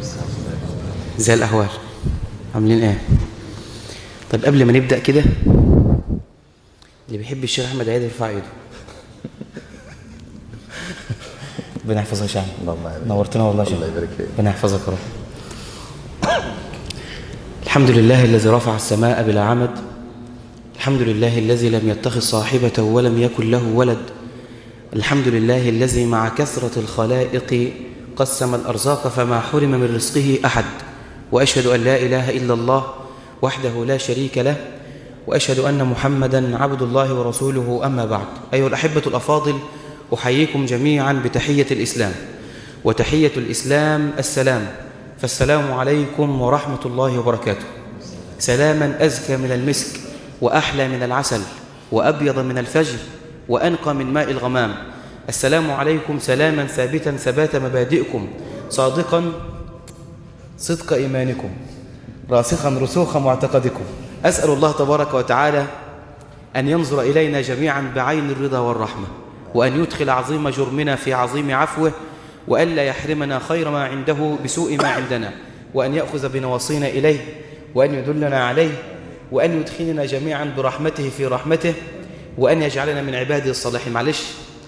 زي الأحوال عاملين ايه؟ طيب قبل ما نبدأ كده، اللي بيحب الشيخ أحمد عيد يرفع ايده. ربنا يحفظك يا شيخ. نورتنا والله يا شيخ. الله يبارك فيك. ربنا يحفظك يا رب. الحمد لله الذي رفع السماء بلا عمد، الحمد لله الذي لم يتخذ صاحبة ولم يكن له ولد، الحمد لله الذي مع كثرة الخلائق قسم الأرزاق فما حرم من رزقه أحد، وأشهد أن لا إله إلا الله وحده لا شريك له، وأشهد أن محمدا عبد الله ورسوله. أما بعد، أيها الأحبة الأفاضل، أحييكم جميعا بتحية الإسلام، وتحية الإسلام السلام، فالسلام عليكم ورحمة الله وبركاته. سلاما أزكى من المسك، وأحلى من العسل، وأبيض من الفجر، وأنقى من ماء الغمام. السلام عليكم سلاما ثابتا ثبات مبادئكم، صادقا صدق إيمانكم، راسخا رسوخ معتقدكم. أسأل الله تبارك وتعالى أن ينظر إلينا جميعا بعين الرضا والرحمة، وأن يدخل عظيم جرمنا في عظيم عفوه، وألا يحرمنا خير ما عنده بسوء ما عندنا، وأن يأخذ بنواصينا إليه، وأن يدلنا عليه، وأن يدخلنا جميعا برحمته في رحمته، وأن يجعلنا من عباده الصالحين. معلش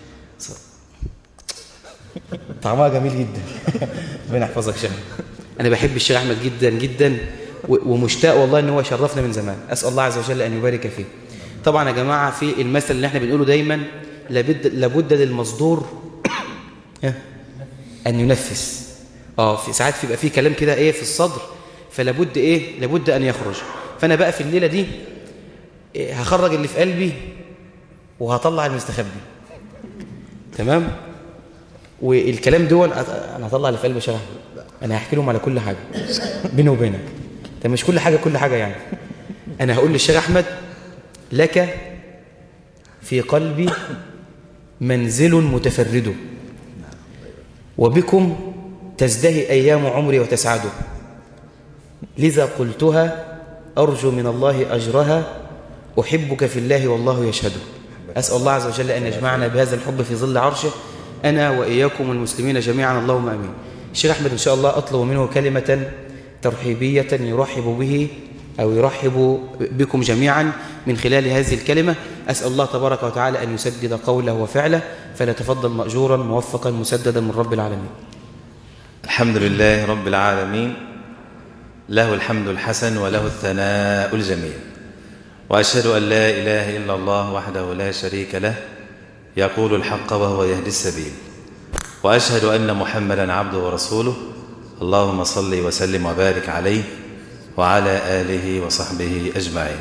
طعمها جميل جدا. ربنا يحفظك شيخ. أنا بحب الشيخ أحمد جدا جدا، ومشتاق والله أن هو شرفنا من زمان. أسأل الله عز وجل أن يبارك فيه. طبعا يا جماعة، في المثل اللي احنا بنقوله دايما، لابد للمصدور أن ينفس. في ساعات بيبقى فيه كلام كده في الصدر، فلابد لابد أن يخرج. فأنا بقى في الليلة دي هخرج اللي في قلبي وهطلع المستخبي. تمام؟ والكلام دول أنا هطلع اللي في قلبي شرح. أنا هحكي لهم على كل حاجة بيني وبينك. ده مش كل حاجة يعني. أنا هقول للشيخ أحمد: لك في قلبي منزل متفرد، وبكم تزدهي أيام عمري وتسعد، لذا قلتها أرجو من الله أجرها، أحبك في الله والله يشهد. أسأل الله عز وجل أن يجمعنا بهذا الحب في ظل عرشه، أنا وإياكم المسلمين جميعا، اللهم أمين. الشيخ أحمد إن شاء الله أطلب منه كلمة ترحيبية يرحب بكم جميعا من خلال هذه الكلمة. أسأل الله تبارك وتعالى أن يسدد قوله وفعله، فليتفضل مأجورا موفقا مسددا من رب العالمين. الحمد لله رب العالمين، له الحمد الحسن وله الثناء الجميل، وأشهد أن لا إله إلا الله وحده لا شريك له، يقول الحق وهو يهدي السبيل، وأشهد أن محمدا عبده ورسوله. اللهم صل وسلم وبارك عليه وعلى آله وصحبه أجمعين.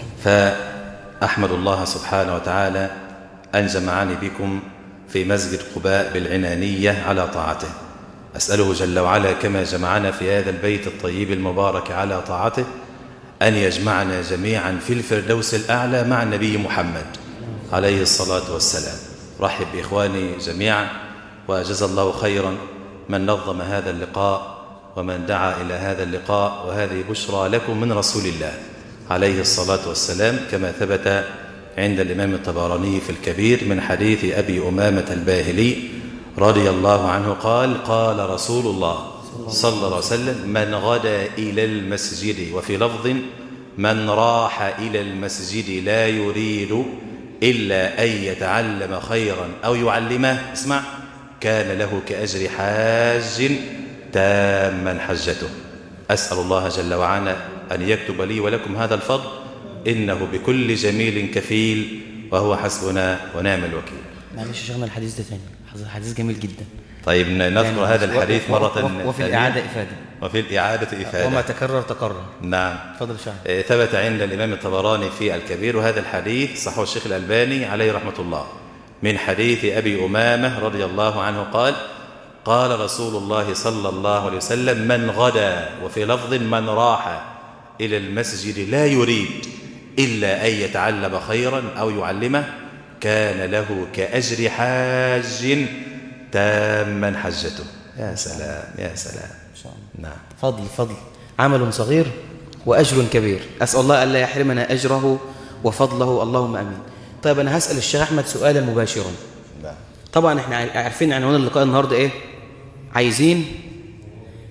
فأحمد الله سبحانه وتعالى أن جمعني بكم في مسجد قباء بالعنانية على طاعته. أسأله جل وعلا كما جمعنا في هذا البيت الطيب المبارك على طاعته، أن يجمعنا جميعا في الفردوس الأعلى مع النبي محمد عليه الصلاة والسلام. رحب بإخواني جميعا، وجزا الله خيرا من نظم هذا اللقاء ومن دعا إلى هذا اللقاء، وهذه بشرى لكم من رسول الله عليه الصلاة والسلام، كما ثبت عند الإمام الطبراني في الكبير من حديث أبي أمامة الباهلي رضي الله عنه قال: قال رسول الله صلى الله عليه وسلم: من غدا إلى المسجد، وفي لفظ: من راح إلى المسجد لا يريد إلا أن يتعلم خيرا أو يعلمه، اسمع، كان له كأجر حاج تاما حجته. أسأل الله جل وعلا أن يكتب لي ولكم هذا الفضل، إنه بكل جميل كفيل، وهو حسبنا ونعم الوكيل. معلش شيخنا، الحديث ده ثاني، حديث جميل جدا. طيب نذكر هذا الحديث مرة، وفي الإعادة إفادة، وفي الإعادة إفادة، وما تكرر تقرر. نعم. تفضل شيخ. ثبت عند الإمام الطبراني في الكبير، وهذا الحديث صححه الشيخ الألباني عليه رحمة الله، من حديث أبي أمامة رضي الله عنه قال: قال رسول الله صلى الله عليه وسلم: من غدا، وفي لفظ: من راح إلى المسجد لا يريد إلا أن يتعلم خيرا أو يعلمه، كان له كأجر حاج تاما حجته. يا سلام يا سلام. نعم. فضل عمل صغير وأجر كبير، أسأل الله ألا يحرمنا أجره وفضله، اللهم أمين. طيب أنا هسأل الشيخ أحمد سؤالا مباشرا. نعم. طبعا احنا عارفين عنوان اللقاء النهاردة إيه؟ عايزين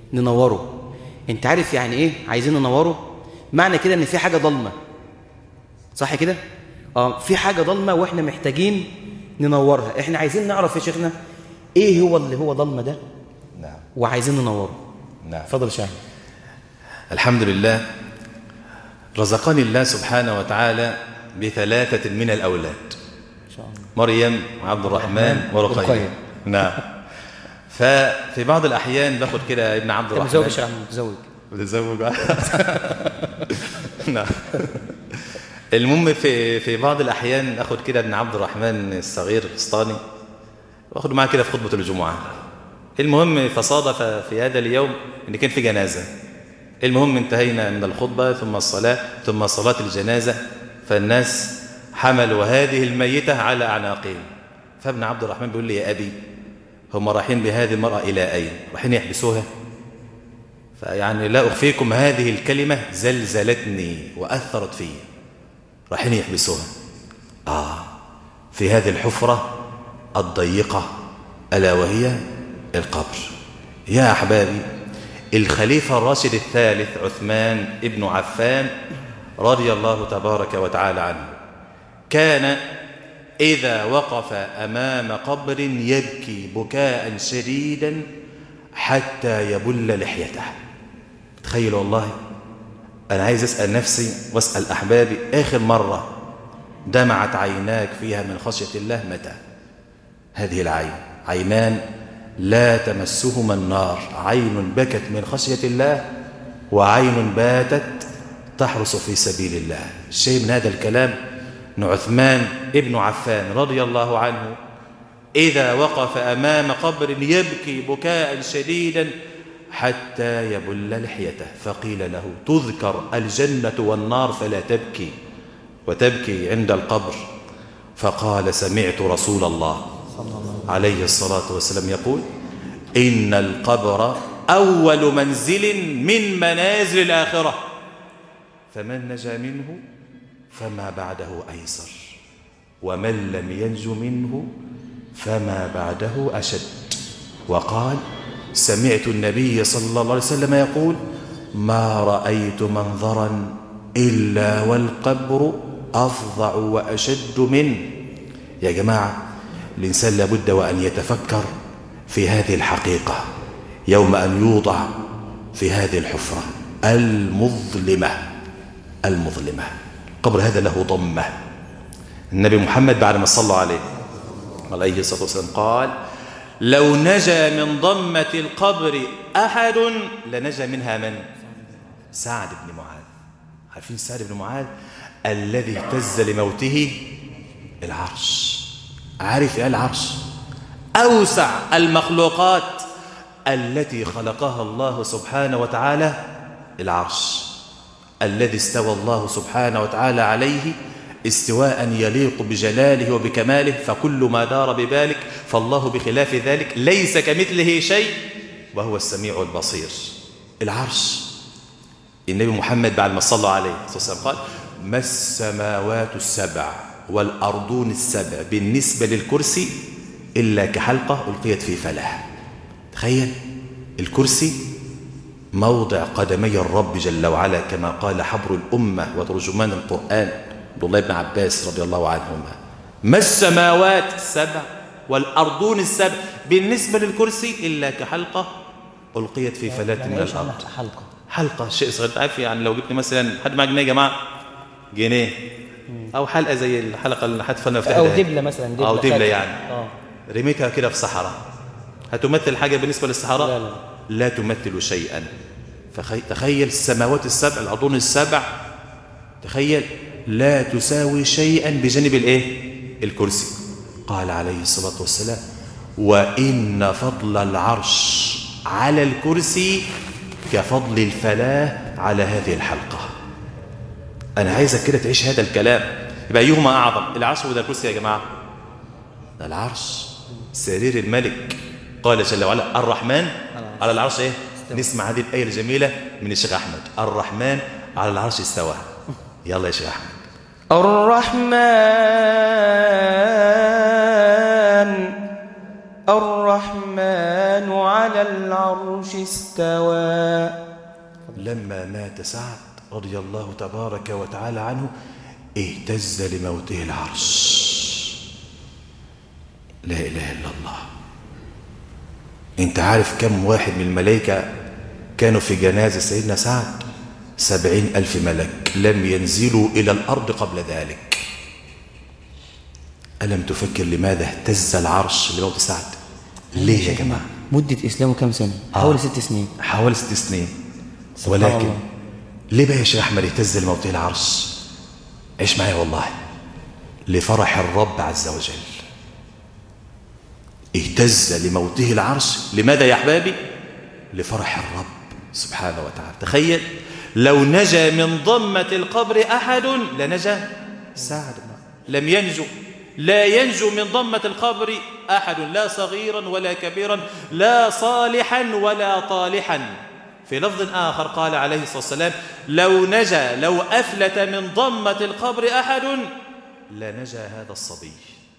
ننوره. انت عارف يعني ايه عايزين ننوره؟ معنى كده ان في حاجة ضلمة، صح كده؟ في حاجة ضلمة واحنا محتاجين ننورها. احنا عايزين نعرف يا شيخنا ايه هو اللي هو ضلمة ده. نعم. وعايزين ننوره. نعم. اتفضل شاهد. الحمد لله، رزقني الله سبحانه وتعالى بثلاثة من الأولاد، إن شاء الله. مريم وعبد الرحمن ورقية. نعم. ففي بعض الأحيان باخد كده ابن عبد الرحمن. متزوج يا شيخ؟ متزوج. متزوج. نعم. المهم في بعض الأحيان أخد كده ابن عبد الرحمن الصغير الفسطاني وأخده معاه كده في خطبة الجمعة. المهم فصادف في هذا اليوم إن كان في جنازة. المهم انتهينا من الخطبة ثم الصلاة ثم صلاة الجنازة، فالناس حملوا هذه الميتة على أعناقهم. فابن عبد الرحمن بيقول لي يا أبي هم رايحين بهذه المرأة إلى أين؟ رايحين يحبسوها؟ فيعني لا أخفيكم هذه الكلمة زلزلتني وأثرت في. رايحين يحبسوها في هذه الحفرة الضيقة ألا وهي القبر. يا أحبابي، الخليفة الراشد الثالث عثمان ابن عفان رضي الله تبارك وتعالى عنه كان إذا وقف أمام قبر يبكي بكاء شديدا حتى يبل لحيته. تخيل والله، أنا عايز أسأل نفسي وأسأل أحبابي، آخر مرة دمعت عيناك فيها من خشية الله متى؟ هذه العين عينان لا تمسهما النار، عين بكت من خشية الله وعين باتت تحرس في سبيل الله. الشيء من هذا الكلام أن عثمان ابن عفان رضي الله عنه إذا وقف أمام قبر يبكي بكاء شديدا حتى يبل لحيته، فقيل له تذكر الجنة والنار فلا تبكي وتبكي عند القبر، فقال سمعت رسول الله عليه الصلاة والسلام يقول إن القبر أول منزل من منازل الآخرة، فمن نجا منه فما بعده أيسر، ومن لم ينج منه فما بعده أشد. وقال سمعت النبي صلى الله عليه وسلم يقول ما رأيت منظرا إلا والقبر أفظع وأشد منه. يا جماعة، الإنسان لابد وأن يتفكر في هذه الحقيقة يوم أن يوضع في هذه الحفرة المظلمة. القبر هذا له ضمة. النبي محمد بعد ما صلى عليه الصلاة والسلام قال لو نجا من ضمة القبر أحد لنجا منها من؟ سعد بن معاذ. عارفين سعد بن معاذ الذي اهتز لموته العرش. عارف ايه العرش؟ أوسع المخلوقات التي خلقها الله سبحانه وتعالى العرش الذي استوى الله سبحانه وتعالى عليه استواء يليق بجلاله وبكماله، فكل ما دار بذلك فالله بخلاف ذلك ليس كمثله شيء وهو السميع البصير. العرش النبي محمد بعد ما صلى عليه الصلاة والسلام قال ما السماوات السبع والأرضون السبع بالنسبة للكرسي إلا كحلقة ألقيت في فلاة. تخيل الكرسي موضع قدمي الرب جل وعلا كما قال حبر الأمة وترجمان القرآن عبد الله بن عباس رضي الله عنهما. ما السماوات السبع والأرضون السبع بالنسبة للكرسي إلا كحلقة ألقيت في فلاة من الأرض. حلقة شيء صغير. عارف يعني لو جبت مثلا حد معاه جنيه يا جماعة، جنيه أو حلقة زي الحلقة اللي حتفنا في أو دبلة مثلا، أو دبلة يعني رميتها كده في صحراء، هتمثل حاجة بالنسبة للصحراء؟ لا تمثل شيئا. تخيل السماوات السبع الأرضون السبع، تخيل لا تساوي شيئا بجانب الكرسي. قال عليه الصلاة والسلام وإن فضل العرش على الكرسي كفضل الفلاة على هذه الحلقة. أنا عايزك كده تعيش هذا الكلام. يبقى أيهما أعظم، العرش ولا الكرسي يا جماعة؟ العرش سرير الملك. قال جل وعلا الرحمن على العرش نسمع هذه الآية الجميلة من الشيخ أحمد. الرحمن على العرش استوى. يلا يا شيخ أحمد. الرحمن الرحمن على العرش استوى. لما مات سعد رضي الله تبارك وتعالى عنه اهتز لموته العرش. لا إله إلا الله. انت عارف كم واحد من الملائكة كانوا في جنازة سيدنا سعد؟ 70,000 ملك لم ينزلوا إلى الأرض قبل ذلك. ألم تفكر لماذا اهتز العرش لموت سعد؟ ليه يا جماعة؟ مدة إسلامه كم سنة؟ حوالي 6 سنين. حوالي 6 سنين. ولكن ليه بقى يا شيخ أحمد اهتز لموته العرش؟ عيش معايا والله. لفرح الرب عز وجل. اهتز لموته العرش. لماذا يا أحبابي؟ لفرح الرب سبحانه وتعالى. تخيل لو نجا من ضمة القبر أحد لنجا سعد. لم ينجو، لا ينجو من ضمة القبر أحد، لا صغيرا ولا كبيرا، لا صالحا ولا طالحا. في لفظ آخر قال عليه الصلاة والسلام: لو أفلت من ضمة القبر أحد لنجا هذا الصبي.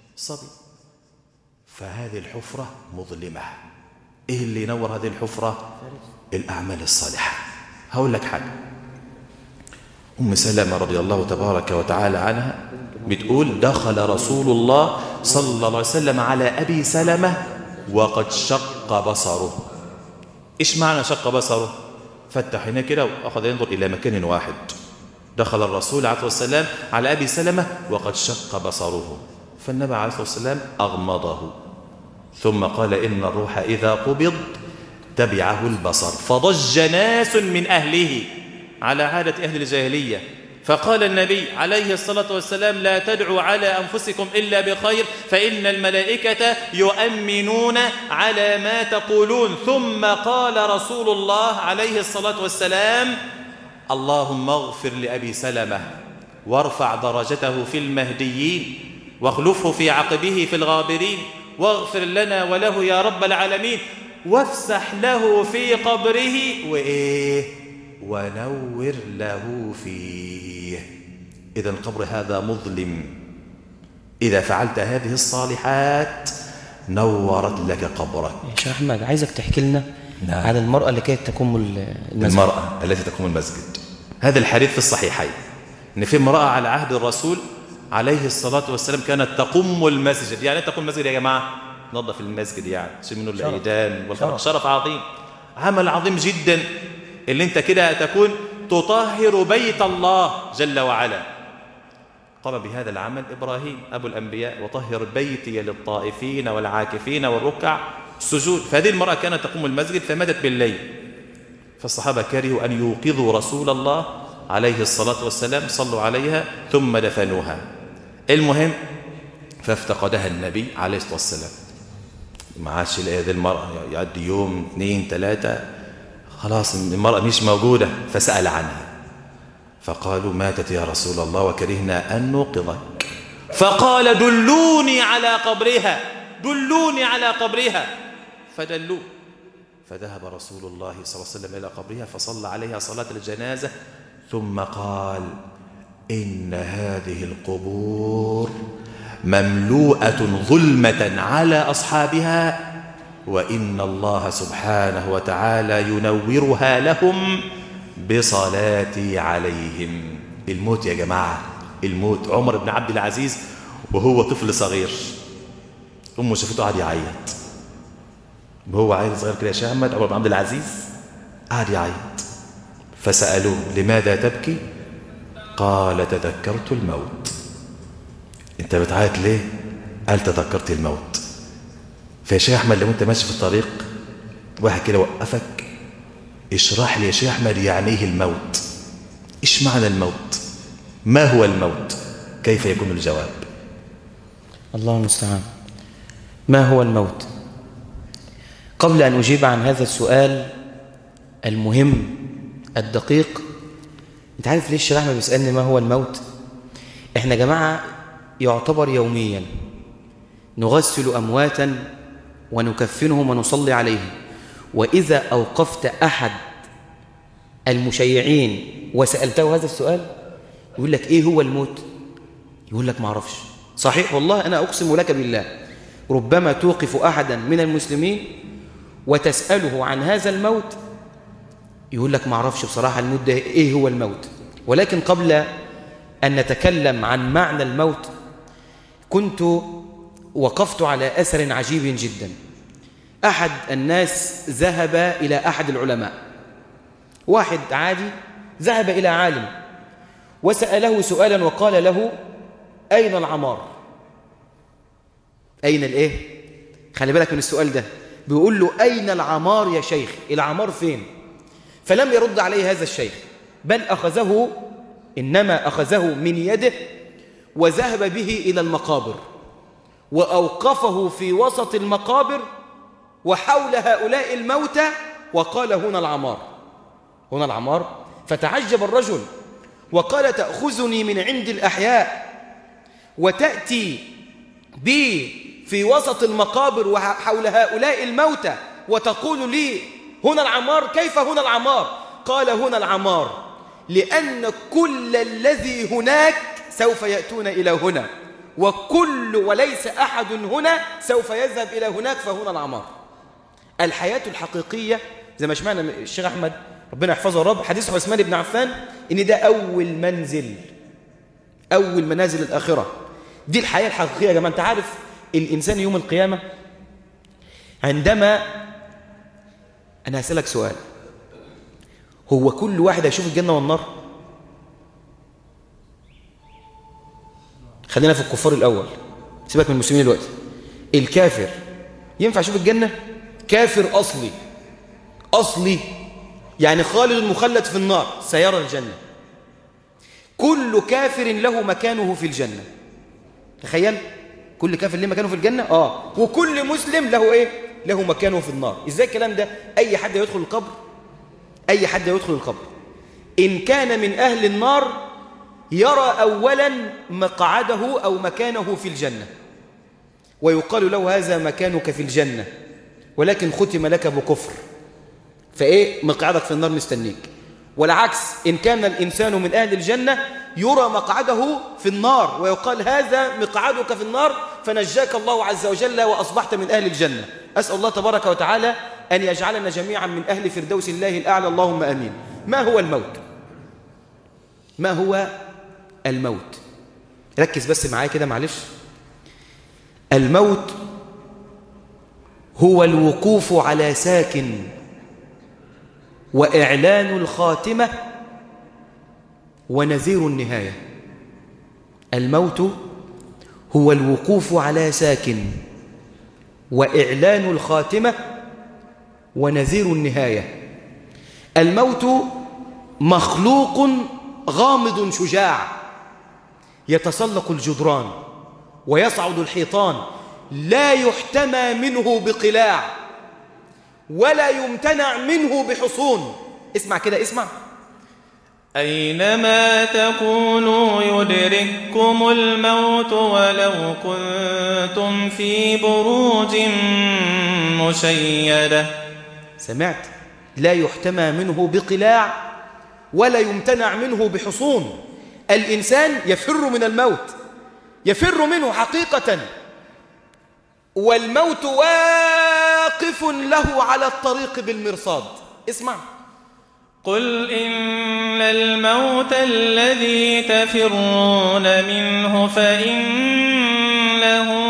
فهذه الحفرة مظلمة. إيه اللي ينور هذه الحفرة؟ الأعمال الصالحة. هقول لك حاجة. أم سلمة رضي الله تبارك وتعالى عنها بتقول: دخل رسول الله صلى الله عليه وسلم على أبي سلمة وقد شق بصره. إيش معنى شق بصره؟ فتح هنا كده وأخذ ينظر إلى مكان واحد. دخل الرسول عليه الصلاة والسلام على أبي سلمة وقد شق بصره، فالنبي عليه الصلاة والسلام أغمضه ثم قال: إن الروح إذا قبض تبعه البصر. فضج ناس من أهله على عادة أهل الجاهلية، فقال النبي عليه الصلاة والسلام: لا تدعوا على أنفسكم إلا بخير فإن الملائكة يؤمنون على ما تقولون. ثم قال رسول الله عليه الصلاة والسلام: اللهم اغفر لأبي سلمة وارفع درجته في المهديين واخلفه في عقبه في الغابرين واغفر لنا وله يا رب العالمين وافسح له في قبره ونور له فيه. إذا القبر هذا مظلم. إذا فعلت هذه الصالحات نورت لك قبرك. يا شيخ أحمد، عايزك تحكي لنا عن المرأة اللي كانت تقوم المسجد. المرأة التي تقوم المسجد. هذا الحديث في الصحيحين إن في امرأة على عهد الرسول عليه الصلاة والسلام كانت تقوم المسجد. يعني تقوم المسجد يا جماعة، نظف المسجد، يعني شيل منه الأيدان والخرق. شرف عظيم، عمل عظيم جدا، اللي انت كده تكون تطهر بيت الله جل وعلا. قام بهذا العمل إبراهيم أبو الأنبياء: وطهر بيتي للطائفين والعاكفين والركع السجود. فهذه المرأة كانت تقوم المسجد فماتت بالليل، فالصحابة كرهوا أن يوقظوا رسول الله عليه الصلاة والسلام، صلوا عليها ثم دفنوها. المهم فافتقدها النبي عليه الصلاة والسلام، ما عادش يلاقي هذه المرأة، يعدي يوم 2 3 خلاص المرأة مش موجودة، فسأل عنها فقالوا: ماتت يا رسول الله وكرهنا أن نوقظك. فقال: دلوني على قبرها، دلوني على قبرها. فدلوه، فذهب رسول الله صلى الله عليه وسلم إلى قبرها فصلى عليها صلاة الجنازة، ثم قال: إن هذه القبور مملوءة ظلمة على أصحابها، وإن الله سبحانه وتعالى ينورها لهم بصلاتي عليهم. الموت يا جماعة، الموت. عمر بن عبد العزيز وهو طفل صغير، أمه شافته قاعد يعيط، وهو عيل صغير كده يا شيخ أحمد. عمر بن عبد العزيز قاعد يعيط، فسألوه: لماذا تبكي؟ قال: تذكرت الموت. انت بتعيط ليه؟ قال: تذكرت الموت. فيا شيخ أحمد، لو انت ماشي في الطريق واحد كده وقفك: اشرح لي يا شيخ أحمد يعني ايه الموت؟ ايش معنى الموت؟ ما هو الموت؟ كيف يكون الجواب؟ الله المستعان. ما هو الموت؟ قبل أن أجيب عن هذا السؤال المهم الدقيق، انت عارف ليه الشيخ أحمد بيسألني ما هو الموت؟ احنا جماعة يعتبر يوميا نغسل أمواتا ونكفنهم ونصلي عليهم، وإذا أوقفت أحد المشيعين وسألته هذا السؤال يقول لك إيه هو الموت؟ يقول لك ما أعرفش. صحيح والله، أنا أقسم لك بالله ربما توقف أحدا من المسلمين وتسأله عن هذا الموت يقول لك ما أعرفش بصراحة الموت ده إيه هو الموت. ولكن قبل أن نتكلم عن معنى الموت كنت وقفت على أثر عجيب جدا. أحد الناس ذهب إلى أحد العلماء، واحد عادي ذهب إلى عالم وسأله سؤالا وقال له أين العمار؟ أين الإيه؟ خلي بالك من السؤال ده، بيقول له أين العمار يا شيخ؟ العمار فين؟ فلم يرد عليه هذا الشيخ، بل إنما أخذه من يده وذهب به إلى المقابر وأوقفه في وسط المقابر وحول هؤلاء الموتى وقال هنا العمار، هنا العمار. فتعجب الرجل وقال تأخذني من عند الأحياء وتأتي بي في وسط المقابر وحول هؤلاء الموتى وتقول لي هنا العمار؟ كيف هنا العمار؟ قال هنا العمار لأن كل الذي هناك سوف يأتون إلى هنا، وليس أحد هنا سوف يذهب إلى هناك، فهنا العمار. الحياة الحقيقية زي ما سمعنا الشيخ أحمد ربنا يحفظه الرب حديث عثمان بن عفان إن ده أول منازل الآخرة. دي الحياة الحقيقية يا جماعة. أنت عارف الإنسان يوم القيامة عندما أنا هسألك سؤال، هو كل واحد هيشوف الجنة والنار؟ خلينا في الكفار الأول، سيبك من المسلمين دلوقتي. الكافر ينفع يشوف الجنة؟ كافر أصلي يعني خالد مخلد في النار سيرى الجنة. كل كافر له مكانه في الجنة، تخيل كل كافر له مكانه في الجنة وكل مسلم له إيه؟ له مكانه في النار. إزاي الكلام ده؟ أي حد يدخل القبر إن كان من أهل النار يرى أولا مقعده أو مكانه في الجنة ويقال له هذا مكانك في الجنة ولكن ختم لك بكفر، فإيه مقعدك في النار مستنيك. والعكس إن كان الإنسان من أهل الجنة يرى مقعده في النار ويقال هذا مقعدك في النار فنجاك الله عز وجل وأصبحت من أهل الجنة. أسأل الله تبارك وتعالى أن يجعلنا جميعا من أهل فردوس الله الأعلى، اللهم آمين. ما هو الموت؟ ما هو الموت؟ ركز بس معايا كده معلش. الموت هو الوقوف على ساكن وإعلان الخاتمة ونذير النهاية. الموت هو الوقوف على ساكن وإعلان الخاتمة ونذير النهاية. الموت مخلوق غامض شجاع يتسلق الجدران ويصعد الحيطان، لا يحتمى منه بقلاع ولا يمتنع منه بحصون. اسمع كده، اسمع. أينما تكونوا يدرككم الموت ولو كنتم في بروج مشيدة. سمعت؟ لا يحتمى منه بقلاع ولا يمتنع منه بحصون. الإنسان يفر من الموت، يفر منه حقيقة، والموت واقف له على الطريق بالمرصاد. اسمع. قل إن الموت الذي تفرون منه فإنه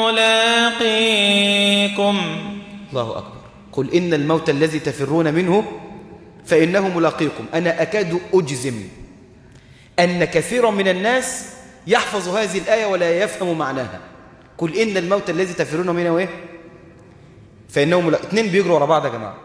ملاقيكم. الله أكبر. قل إن الموت الذي تفرون منه فإنه ملاقيكم. أنا أكاد أجزم أن كثيرا من الناس يحفظ هذه الآية ولا يفهم معناها. قل إن الموت الذي تفرون منه إيه؟ فإنه ملاقيكم. اتنين بيجروا ورا بعض يا جماعة.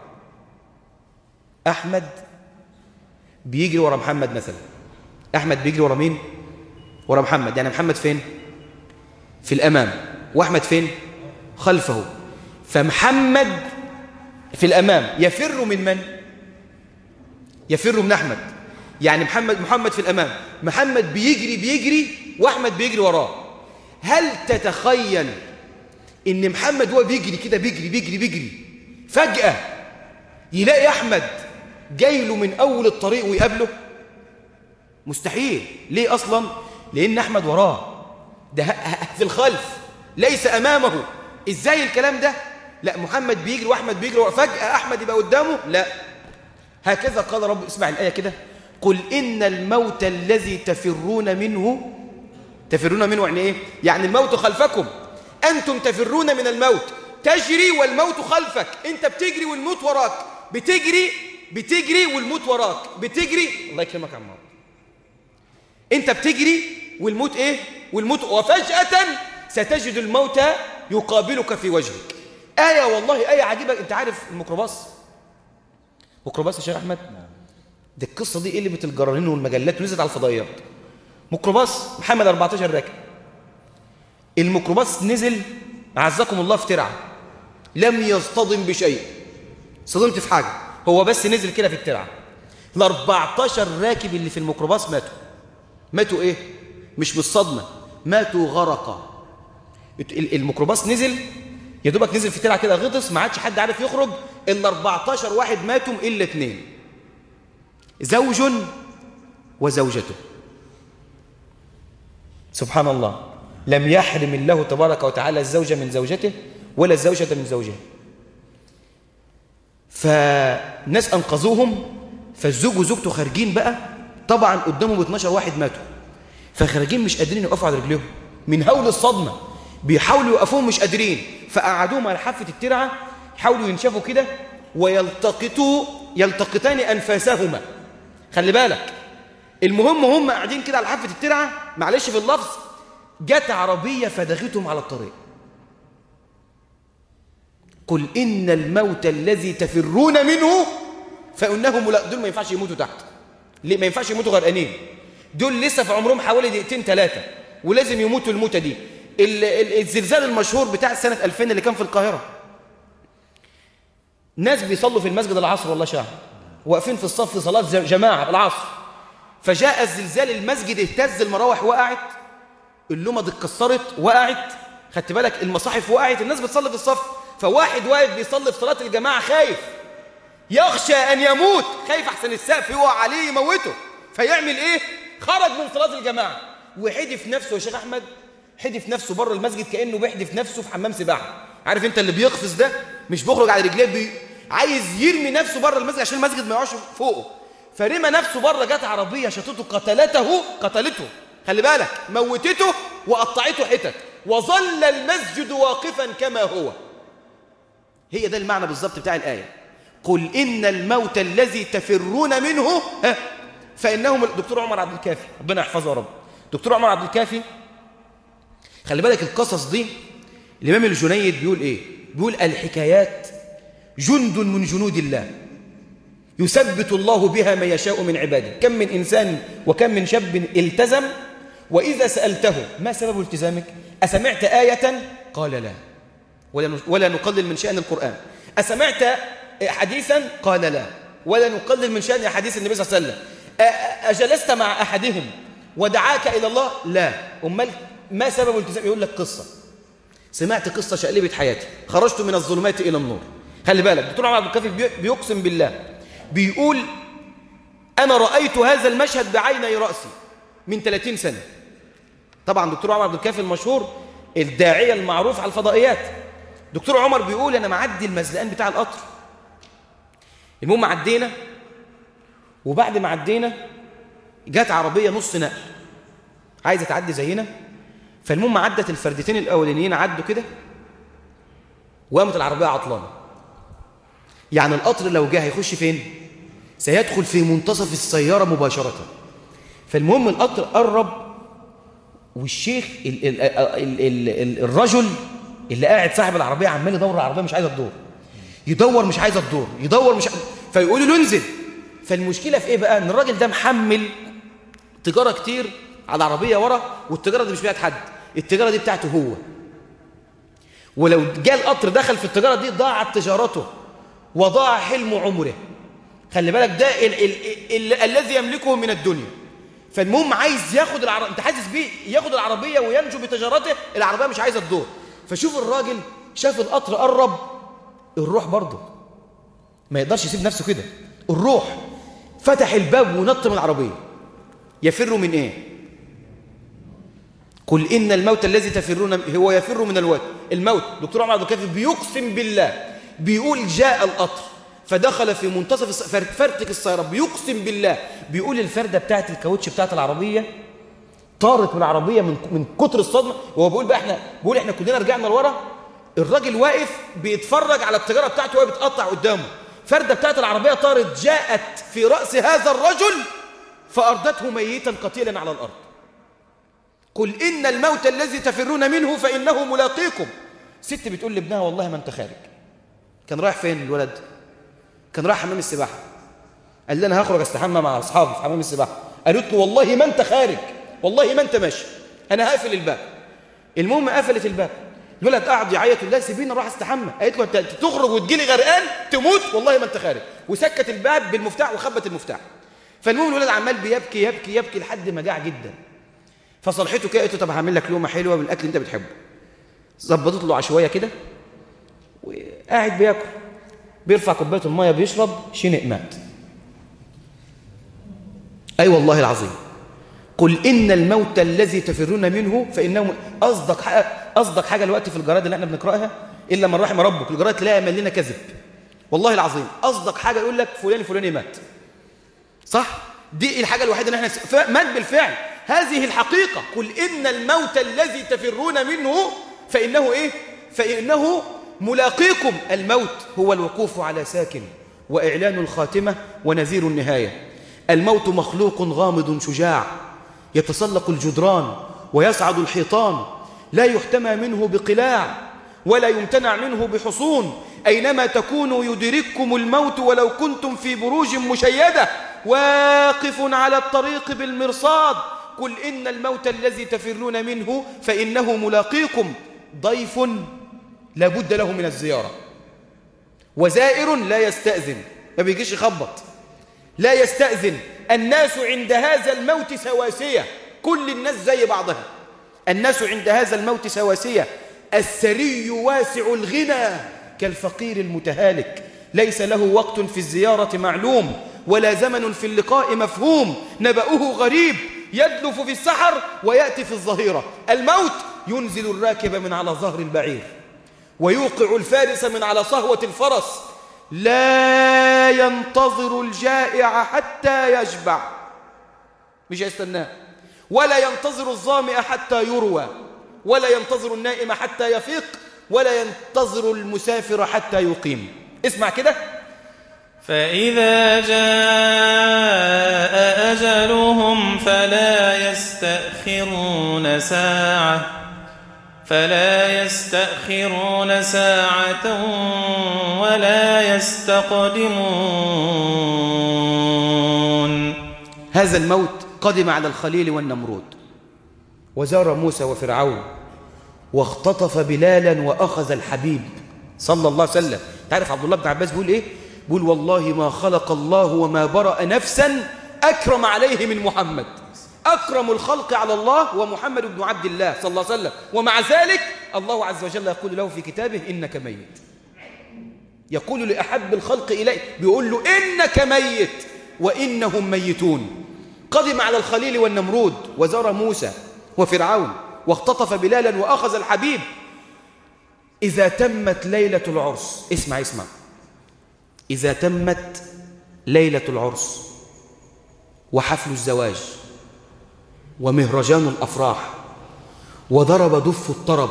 أحمد بيجري ورا محمد مثلا. أحمد بيجري ورا مين؟ ورا محمد. يعني محمد فين؟ في الأمام، وأحمد فين؟ خلفه. فمحمد في الأمام يفر من من؟ يفر من أحمد. يعني محمد في الأمام، محمد بيجري وأحمد بيجري وراه. هل تتخيل إن محمد هو بيجري كده بيجري فجأة يلاقي أحمد جاي له من أول الطريق ويقابله؟ مستحيل. ليه أصلا؟ لأن أحمد وراه، ده في الخلف ليس أمامه. ازاي الكلام ده؟ لا محمد بيجري واحمد بيجري وفجأة احمد يبقى قدامه، لا. هكذا قال رب، اسمع الآية كده، قل إن الموت الذي تفرون منه يعني ايه؟ يعني الموت خلفكم، أنتم تفرون من الموت، تجري والموت خلفك، أنت بتجري والموت وراك، بتجري والموت وراك، بتجري، الله يكرمك يا عمار، أنت بتجري والموت إيه؟ والموت، وفجأة ستجد الموت يقابلك في وجهك. آية والله آية عجيبة. أنت عارف الميكروباص يا شيخ أحمد؟ دي القصة دي قلبت الجرانين والمجلات ونزلت على الفضائيات. ميكروباص محمد 14 راكب، الميكروباص نزل أعزكم الله في ترعة، لم يصطدم بشيء، صدمت في حاجة، هو بس نزل كده في الترعة. ال 14 راكب اللي في الميكروباص ماتوا إيه؟ مش بالصدمة، ماتوا غرقة. الميكروباص نزل يا دوبك نزل في ترعة كده، غطس، ما عادش حد عارف يخرج. ال 14 واحد ماتوا إلا 2، زوج وزوجته. سبحان الله، لم يحرم الله تبارك وتعالى الزوجة من زوجته ولا الزوجة من زوجها. فالناس أنقذوهم، فالزوج وزوجته خارجين بقى، طبعا قدامهم 12 واحد ماتوا، فخارجين مش قادرين يقفوا على رجليهم من هول الصدمة، بيحاولوا يوقفوهم مش قادرين، فقعدوهم على حافة الترعة يحاولوا ينشفوا كده يلتقطان أنفاسهما. خلي بالك، المهم هم قاعدين كده على حافة الترعة، معلش في اللفظ، جت عربية فدغتهم على الطريق. قل إن الموت الذي تفرون منه فإنهم دول ما ينفعش يموتوا تحت. ليه ما ينفعش يموتوا غرقانين؟ دول لسه في عمرهم حوالي دقيقتين 3، ولازم يموتوا الموتة دي. الزلزال المشهور بتاع سنة 2000 اللي كان في القاهرة، ناس بيصلوا في المسجد العصر والله شاهد، واقفين في الصف صلاة جماعة العصر، فجاء الزلزال، المسجد اهتز، المراوح وقعت، اللمض اتكسرت وقعت، خدت بالك، المصاحف وقعت، الناس بتصلي في الصف، فواحد واقف بيصلي في صلاة الجماعة خايف، يخشى أن يموت، خايف أحسن السقف يقع عليه يموته، فيعمل إيه؟ خرج من صلاة الجماعة وحدف نفسه يا شيخ أحمد، حدف نفسه بره المسجد كأنه بيحدف نفسه في حمام سباحة. عارف أنت اللي بيقفز ده مش بيخرج على رجليه، عايز يرمي نفسه بره المسجد عشان المسجد ما يقعش فوقه، فرمى نفسه بره، جت عربية شطته قتلته، خلي بالك، موتته وقطعته حتت، وظل المسجد واقفا كما هو. هي ده المعنى بالظبط بتاع الآية، قل إن الموت الذي تفرون منه فإنهم. دكتور عمر عبد الكافي ربنا يحفظه يا رب، دكتور عمر عبد الكافي، خلي بالك القصص دي، الإمام الجنيد بيقول إيه؟ بيقول الحكايات جند من جنود الله يثبت الله بها ما يشاء من عباده، كم من إنسان وكم من شاب التزم، وإذا سألته ما سبب التزامك؟ أسمعت آية؟ قال لا، ولا نقلل من شأن القرآن. أسمعت حديثا؟ قال لا، ولا نقلل من شأن حديث النبي صلى الله عليه وسلم. أجلست مع أحدهم ودعاك إلى الله؟ لا. أمال ما سبب التزام؟ يقول لك قصة، سمعت قصة شقلبت حياتي، خرجت من الظلمات إلى النور. خلي بالك دكتور عمر عبد الكافي بيقسم بالله، بيقول أنا رأيت هذا المشهد بعيني رأسي من 30 سنة. طبعا دكتور عمر عبد الكافي المشهور الداعية المعروف على الفضائيات، دكتور عمر بيقول أنا معدي المزلقان بتاع القطر، المهم عدينا، وبعد ما عدينا جت عربية نص نقل عايزة تعدي زينا، فالمهم عدت الفردتين الأولانيين عدوا كده، وقامت العربية عطلانة. يعني القطر لو جه هيخش فين؟ سيدخل في منتصف السيارة مباشرة. فالمهم القطر قرب، والشيخ الرجل اللي قاعد صاحب العربية عمال يدور العربية مش عايزة تدور، يدور مش عايزة تدور، يدور مش فيقولوا له انزل. فالمشكلة في ايه بقى؟ ان الراجل ده محمل تجارة كتير على العربية ورا، والتجارة دي مش بتاعت حد، التجارة دي بتاعته هو، ولو جاء القطر دخل في التجارة دي ضاعت تجارته وضاع حلم عمره. خلي بالك ده الذي يملكه من الدنيا. فالمهم عايز ياخد العربية، انت حاسس بيه، ياخد العربية وينجو بتجارته، العربية مش عايزة تدور. فشوف الراجل شاف القطر قرب، الروح برضه ما يقدرش يسيب نفسه كده، الروح فتح الباب ونط من العربية. يفر من ايه؟ قل إن الموت الذي تفرون هو يفر من الموت. دكتور عمر عبد الكافي بيقسم بالله، بيقول جاء القطر فدخل في منتصف فرتك السيارة، بيقسم بالله بيقول الفردة بتاعت الكاوتش بتاعت العربية طارت من العربية من كتر الصدمة. وهو بيقول احنا كلنا رجعنا لورا، الراجل واقف بيتفرج على التجارة بتاعته وهي بتقطع قدامه، فردة بتاعت العربية طارت جاءت في رأس هذا الرجل فأردته ميتا قتيلا على الأرض. قل إن الموت الذي تفرون منه فإنه ملاقيكم. ست بتقول لابنها والله ما انت خارج. كان رايح فين الولد؟ كان رايح حمام السباحة. قال لي أنا هخرج استحمى مع أصحابي في حمام السباحة. قالت له والله ما انت خارج، والله ما انت ماشي، أنا هقفل الباب. المهم قفلت الباب، الولد قعد يعيط لا سيبيني راح استحمى. قالت له انت تخرج وتجيلي غرقان تموت، والله ما انت خارج. وسكت الباب بالمفتاح وخبت المفتاح. فالمهم الولد عمال بيبكي يبكي يبكي لحد ما جاع جدا. فصلحته كده قالت له طب هعمل لك لقمه حلوه من الاكل اللي انت بتحبه. ظبطت له عشوائيه كده وقاعد بياكل، بيرفع كوبايه الميه بيشرب، شنق مات. اي والله العظيم. قل إن الموت الذي تفرون منه فإنه أصدق حاجة الوقت في الجرائد اللي احنا بنقرأها إلا من رحم ربك، الجرائد تلاقيها مليانة كذب والله العظيم. أصدق حاجة يقول لك فلان فلاني مات، صح؟ دي الحاجة الوحيدة اللي احنا مات بالفعل. هذه الحقيقة. قل إن الموت الذي تفرون منه فإنه إيه؟ فإنه ملاقيكم. الموت هو الوقوف على ساكن وإعلان الخاتمة ونذير النهاية. الموت مخلوق غامض شجاع يتسلق الجدران ويصعد الحيطان، لا يحتمى منه بقلاع ولا يمتنع منه بحصون. أينما تكونوا يدرككم الموت ولو كنتم في بروج مشيدة، واقف على الطريق بالمرصاد. قل إن الموت الذي تفرون منه فإنه ملاقيكم. ضيف لا بد له من الزيارة، وزائر لا يستأذن، ما بيجيش يخبط، لا يستأذن. الناس عند هذا الموت سواسية، كل الناس زي بعضها. الناس عند هذا الموت سواسية. الثري واسع الغنى كالفقير المتهالك، ليس له وقت في الزيارة معلوم ولا زمن في اللقاء مفهوم. نبأه غريب يدلف في السحر ويأتي في الظهيرة. الموت ينزل الراكب من على ظهر البعير ويوقع الفارس من على صهوة الفرس. لا ينتظر الجائع حتى يشبع، مش هيستناه، ولا ينتظر الظامئ حتى يروى، ولا ينتظر النائم حتى يفيق، ولا ينتظر المسافر حتى يقيم. اسمع كده. فإذا جاء أجلهم فلا يستأخرون ساعة ولا يستقدمون. هذا الموت قدم على الخليل والنمرود، وزار موسى وفرعون، واختطف بلالا وأخذ الحبيب صلى الله عليه وسلم. تعرف عبد الله بن عباس بيقول إيه؟ بيقول والله ما خلق الله وما برأ نفسا أكرم عليه من محمد. أكرم الخلق على الله هو محمد بن عبد الله صلى الله عليه وسلم، ومع ذلك الله عز وجل يقول له في كتابه إنك ميت. يقول لأحب الخلق إليه، بيقول له إنك ميت وإنهم ميتون. قدم على الخليل والنمرود، وزار موسى وفرعون، واختطف بلالا وأخذ الحبيب. إذا تمت ليلة العرس، اسمع إذا تمت ليلة العرس وحفل الزواج ومهرجان الأفراح وضرب دف الطرب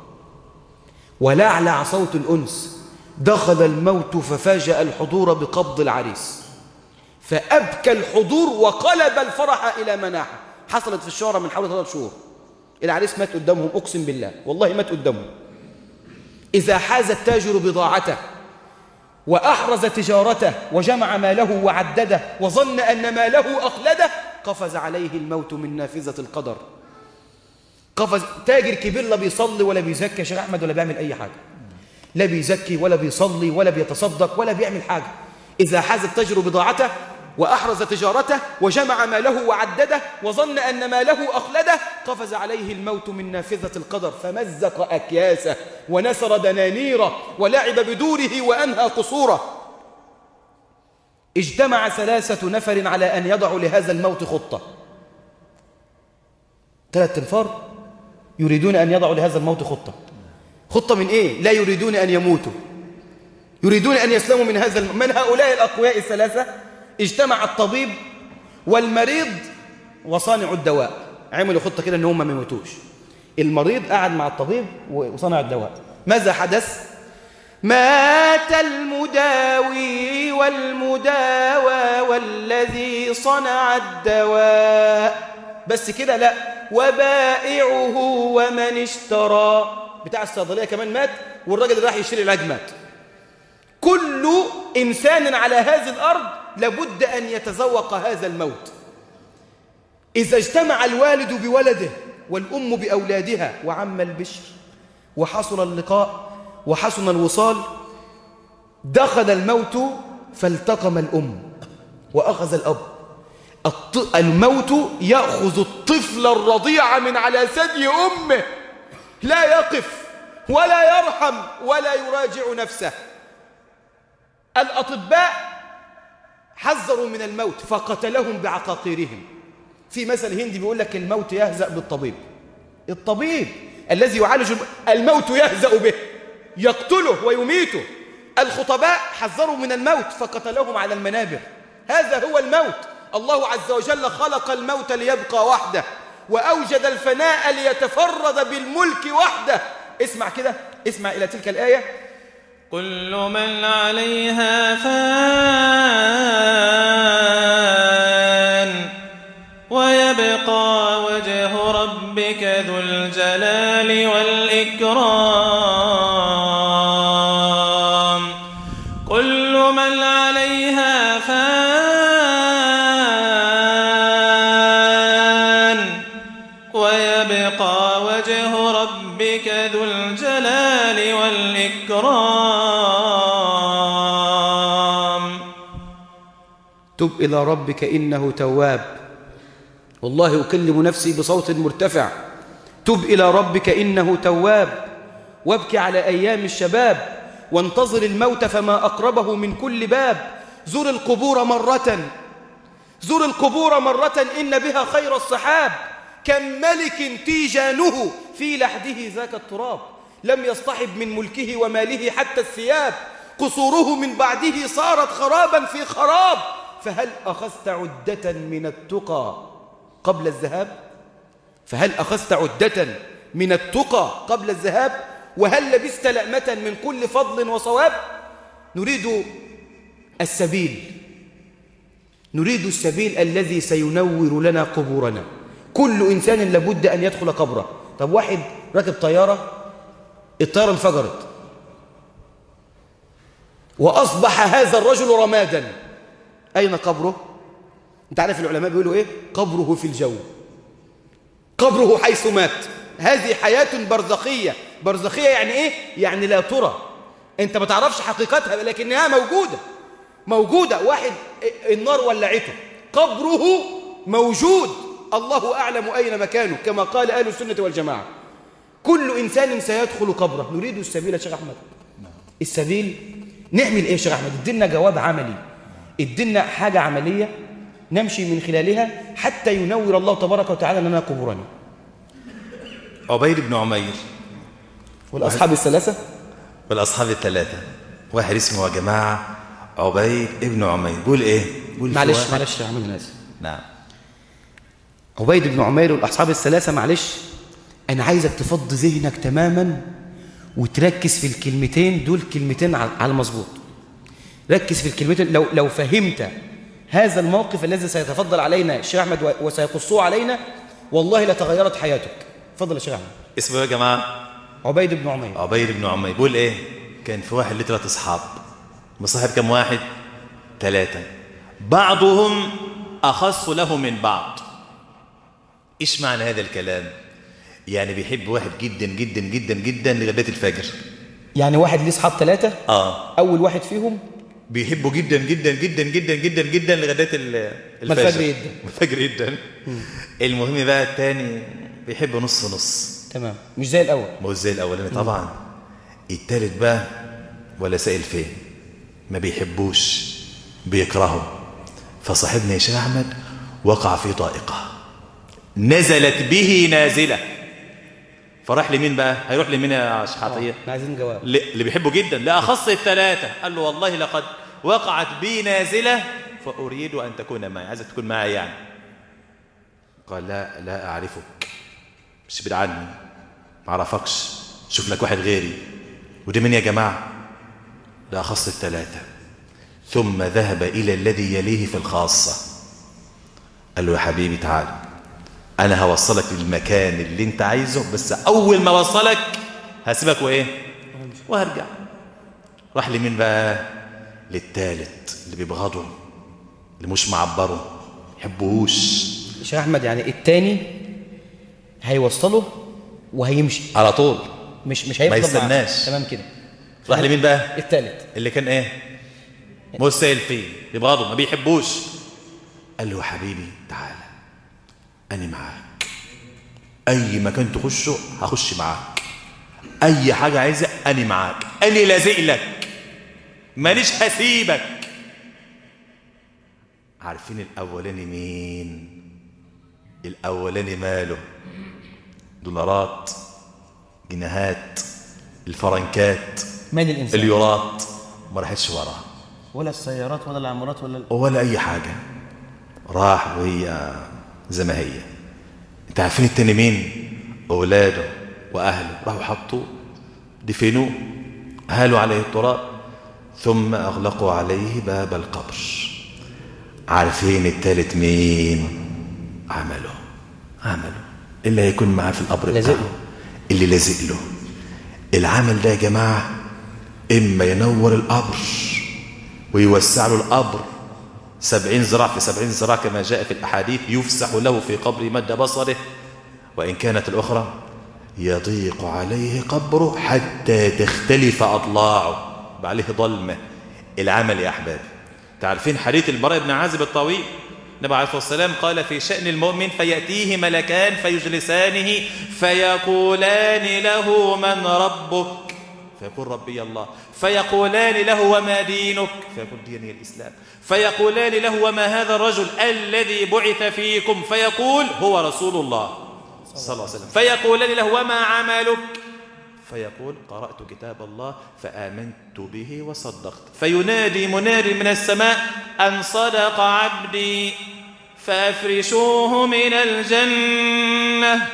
ولعلع صوت الأنس، دخل الموت ففاجأ الحضور بقبض العريس، فأبكى الحضور وقلب الفرح إلى مناحة. حصلت في الشارع من حوالي 3 شهور. العريس مات قدامهم، أقسم بالله والله مات قدامهم. إذا حاز التاجر بضاعته وأحرز تجارته وجمع ماله وعدده وظن أن ماله أخلده، قفز عليه الموت من نافذة القدر. قفز. تاجر كبير لا بيصلي ولا بيزكي يا شيخ أحمد ولا بيعمل أي حاجة، لا بيزكي ولا بيصلي ولا بيتصدق ولا بيعمل حاجة. إذا حاز التاجر بضاعته وأحرز تجارته وجمع ماله وعدده وظن أن ماله أخلده، قفز عليه الموت من نافذة القدر فمزق أكياسه ونسر دنانيره ولعب بدوره وأنهى قصوره. اجتمع 3 نفر على أن يضعوا لهذا الموت خطة. 3 أنفار يريدون أن يضعوا لهذا الموت خطة. خطة من إيه؟ لا يريدون أن يموتوا، يريدون أن يسلموا من هذا من هؤلاء الأقوياء الثلاثة اجتمع الطبيب والمريض وصانع الدواء، عملوا خطة كده أن هم ما يموتوش. المريض قعد مع الطبيب وصانع الدواء. ماذا حدث؟ مات المداوي والمداوى والذي صنع الدواء. بس كده لا، وبائعه ومن اشترى. بتاع الصيدلية كمان مات، والراجل اللي راح يشتري العلاج مات. كل إنسان على هذه الأرض لابد أن يتذوق هذا الموت. إذا اجتمع الوالد بولده والأم بأولادها وعم البشر وحصل اللقاء وحسن الوصال، دخل الموت فالتقم الأم وأخذ الأب. الموت يأخذ الطفل الرضيع من على ثدي أمه، لا يقف ولا يرحم ولا يراجع نفسه. الأطباء حذروا من الموت فقتلهم بعقاقيرهم. في مثل هندي بيقول لك الموت يهزأ بالطبيب. الطبيب الذي يعالج الموت يهزأ به، يقتله ويميته. الخطباء حذروا من الموت فقتلهم على المنابر. هذا هو الموت. الله عز وجل خلق الموت ليبقى وحده، وأوجد الفناء ليتفرد بالملك وحده. اسمع كده، اسمع إلى تلك الآية: كل من عليها فان ويبقى وجه ربك ذو الجلال والإكرام. كل من عليها فان ويبقى وجه ربك ذو الجلال والإكرام. تب إلى ربك إنه تواب. والله أكلم نفسي بصوت مرتفع: تب إلى ربك إنه تواب. وابكي على أيام الشباب، وانتظر الموت فما أقربه من كل باب. زر القبور مرة، زر القبور مرة، إن بها خير الصحاب. كم ملك تيجانه في لحده ذاك التراب، لم يصطحب من ملكه وماله حتى الثياب. قصوره من بعده صارت خرابا في خراب. فهل أخذت عدة من التقى قبل الذهاب؟ فهل أخذت عدة من التقى قبل الذهاب؟ وهل لبست لأمة من كل فضل وصواب؟ نريد السبيل، نريد السبيل الذي سينور لنا قبورنا. كل إنسان لابد أن يدخل قبره. طب واحد راكب طيارة، الطيارة انفجرت وأصبح هذا الرجل رمادا، أين قبره؟ أنت عارف العلماء بيقولوا إيه؟ قبره في الجو، قبره حيث مات. هذه حياة برزخية. برزخية يعني إيه؟ يعني لا ترى، أنت ما تعرفش حقيقتها لكنها موجودة، موجودة. واحد النار ولعته، قبره موجود، الله أعلم أين مكانه، كما قال أهل السنة والجماعة. كل إنسان سيدخل قبره. نريد السبيل يا شيخ أحمد. السبيل نعمل إيه يا شيخ أحمد؟ ادينا جواب عملي، ادينا حاجة عملية نمشي من خلالها حتى ينور الله تبارك وتعالى لنا قبورنا. عبيد بن عمير والأصحاب الثلاثة، والأصحاب الثلاثة. واحد اسمه يا جماعة عبيد بن عمير. بيقول إيه؟ بيقول معلش يا عم الناس. نعم. عبيد بن عمير والأصحاب الثلاثة. معلش أنا عايزك تفض ذهنك تماما وتركز في الكلمتين دول، كلمتين على المظبوط. ركز في الكلمتين. لو فهمت هذا الموقف الذي سيتفضل علينا الشيخ أحمد وسيقصه علينا، والله لتغيرت حياتك. فضل يا شيخ أحمد. اسمه يا جماعة عبيد بن عمير. عبيد بن عمير. بيقول إيه؟ كان في واحد له 3 أصحاب. مصاحب كم واحد؟ 3. بعضهم أخص له من بعض. إيش معنى هذا الكلام؟ يعني بيحب واحد جدا جدا جدا جدا لغاية الفجر. يعني واحد ليه أصحاب 3؟ أول واحد فيهم بيحبه جدا جدا جدا جدا جدا جدا لغاية الفجر. الفجر جدا. المهم بقى الثاني بيحبه نص نص. تمام، مش زي الأول. مش زي الأولاني طبعا. الثالث بقى ولا سائل فين، ما بيحبوش، بيكرهه. فصاحبنا يا شيخ أحمد وقع في ضائقة، نزلت به نازلة. فراح لمين بقى؟ هيروح لمين يا شحاطية؟ عايزين جواب. اللي بيحبه جدا، لأخص الثلاثة. قال له والله لقد وقعت بي نازلة فأريد أن تكون معي، عايزك تكون معي يعني. قال لا أعرفك، مش بعيد عني، ما أعرفكش، شوف لك واحد غيري. وده مين يا جماعة؟ ده أخص الثلاثة. ثم ذهب إلى الذي يليه في الخاصة، قال له يا حبيبي تعال، أنا هوصلك للمكان اللي أنت عايزه، بس أول ما وصلك هسيبك وإيه؟ وهرجع. راح لمين بقى؟ للثالث اللي بيبغضه، اللي مش معبره، يحبوش. شيخ أحمد يعني التاني هيوصله وهيمشي على طول، مش هيفضل ما يستناش. تمام كده. راح لمين بقى؟ الثالث اللي كان ايه؟ مسائل فيه، يبغضه، ما بيحبوش. قال له يا حبيبي تعالى، أنا معاك، أي مكان تخشه هخش معاك، أي حاجة عايزة أنا معاك، أنا لازق لك، مانيش هسيبك. عارفين الأولاني مين؟ الأولاني ماله؟ دولارات، جنيهات، الفرنكات، مال الإنسان، اليورات، ما راحتش وراها، ولا السيارات ولا العمارات ولا أي حاجة. راح وهي زي ما هي. انت عارفين التاني مين؟ أولاده وأهله، راحوا حطوا دفنوه، هالوا عليه التراب، ثم أغلقوا عليه باب القبر. عارفين التالت مين؟ عمله اللي هيكون معاه في القبر بتاعه، اللي لازق له. العمل ده يا جماعة إما ينور القبر ويوسع له القبر 70 ذراع في 70 ذراع كما جاء في الأحاديث، يفسح له في قبره مد بصره، وإن كانت الأخرى يضيق عليه قبره حتى تختلف أضلاعه، عليه ظلمة. العمل يا أحبابي، تعرفين حديث البراء بن عازب الطويل؟ النبي عليه الصلاة والسلام قال في شأن المؤمن: فيأتيه ملكان فيجلسانه فيقولان له من ربك؟ فيقول ربي الله. فيقولان له وما دينك؟ فيقول ديني الإسلام. فيقولان له وما هذا الرجل الذي بعث فيكم؟ فيقول هو رسول الله صلى الله عليه وسلم. فيقولان له وما عملك؟ فيقول قرأت كتاب الله فآمنت به وصدقت. فينادي منادي من السماء أن صدق عبدي فأفرشوه من الجنة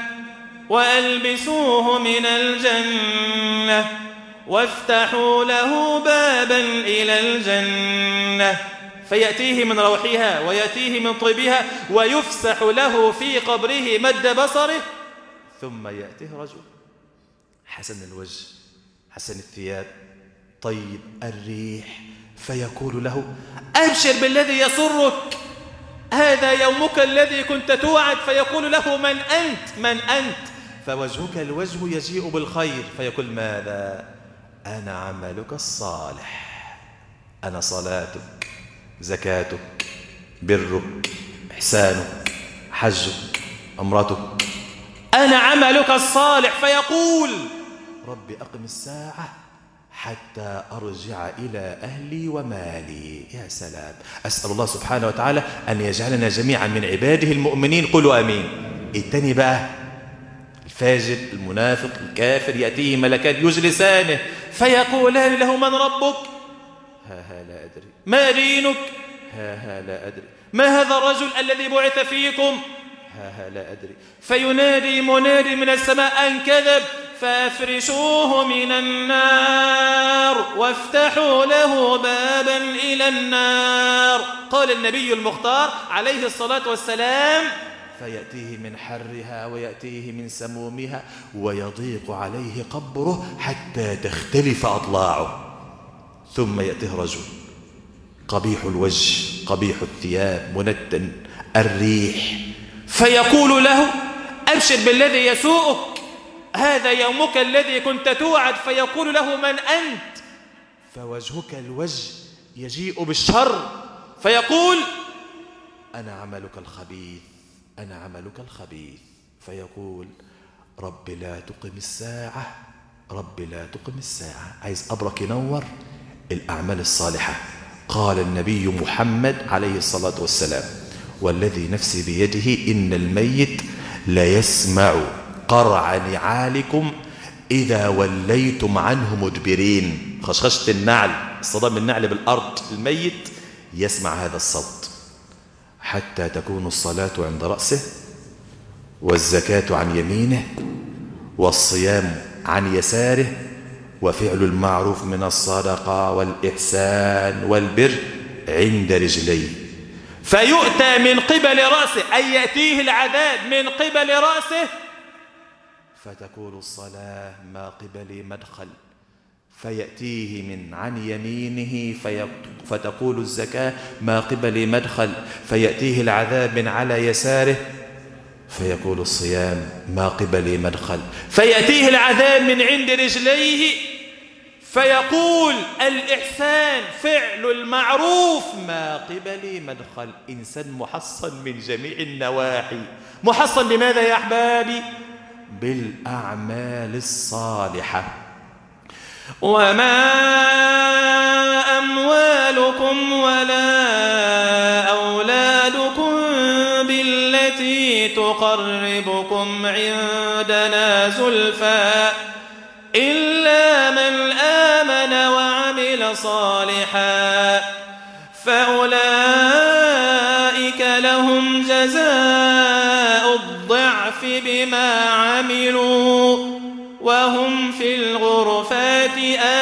وألبسوه من الجنة وافتحوا له بابا إلى الجنة، فيأتيه من روحها ويأتيه من طيبها ويفسح له في قبره مد بصره، ثم يأتيه رجل حسن الوجه حسن الثياب طيب الريح، فيقول له أبشر بالذي يسرك، هذا يومك الذي كنت توعد. فيقول له من أنت؟ من أنت؟ فوجهك الوجه يجيء بالخير. فيقول ماذا؟ أنا عملك الصالح، أنا صلاتك، زكاتك، برك، إحسانك، حجك، عمرتك، أنا عملك الصالح. فيقول ربي أقم الساعة حتى أرجع إلى أهلي ومالي. يا سلام، أسأل الله سبحانه وتعالى أن يجعلنا جميعا من عباده المؤمنين، قولوا أمين. التاني بقى الفاجر المنافق الكافر، يأتيه ملكان يجلسانه فيقولان له من ربك؟ ها لا أدري. ما دينك؟ ها لا أدري. ما هذا الرجل الذي بعث فيكم؟ ها لا أدري. فينادي منادي من السماء أن كذب فافرشوه من النار وافتحوا له بابا إلى النار. قال النبي المختار عليه الصلاة والسلام: فيأتيه من حرها ويأتيه من سمومها ويضيق عليه قبره حتى تختلف أضلاعه، ثم يأتيه رجل قبيح الوجه قبيح الثياب منتن الريح، فيقول له أبشر بالذي يسوءك، هذا يومك الذي كنت توعد. فيقول له من أنت؟ فوجهك الوجه يجيء بالشر. فيقول أنا عملك الخبيث، أنا عملك الخبيث. فيقول رب لا تقم الساعة، رب لا تقم الساعة. عايز أبرك ينور الأعمال الصالحة. قال النبي محمد عليه الصلاة والسلام: والذي نفسي بيده إن الميت لا يسمع قرع نعالكم إذا وليتم عنه مدبرين. خشخشة النعل، صدام النعل بالأرض الميت يسمع هذا الصوت. حتى تكون الصلاة عند رأسه، والزكاة عن يمينه، والصيام عن يساره، وفعل المعروف من الصدقة والإحسان والبر عند رجليه. فيؤتى من قبل رأسه، أي يأتيه العذاب من قبل رأسه، فتكون الصلاة ما قبل مدخل، فيأتيه من عن يمينه فتقول الزكاة ما قبل مدخل، فيأتيه العذاب من على يساره، فيقول الصيام ما قبل مدخل، فيأتيه العذاب من عند رجليه، فيقول الإحسان فعل المعروف ما قبل مدخل. إنسان محصن من جميع النواحي. محصن بماذا يا أحبابي؟ بالأعمال الصالحة. وما أموالكم ولا أولادكم بالتي تقربكم عندنا زلفى إلا من آمن وعمل صالحا فأولئك لهم جزاء الضعف بما عملوا وهم في الغرفات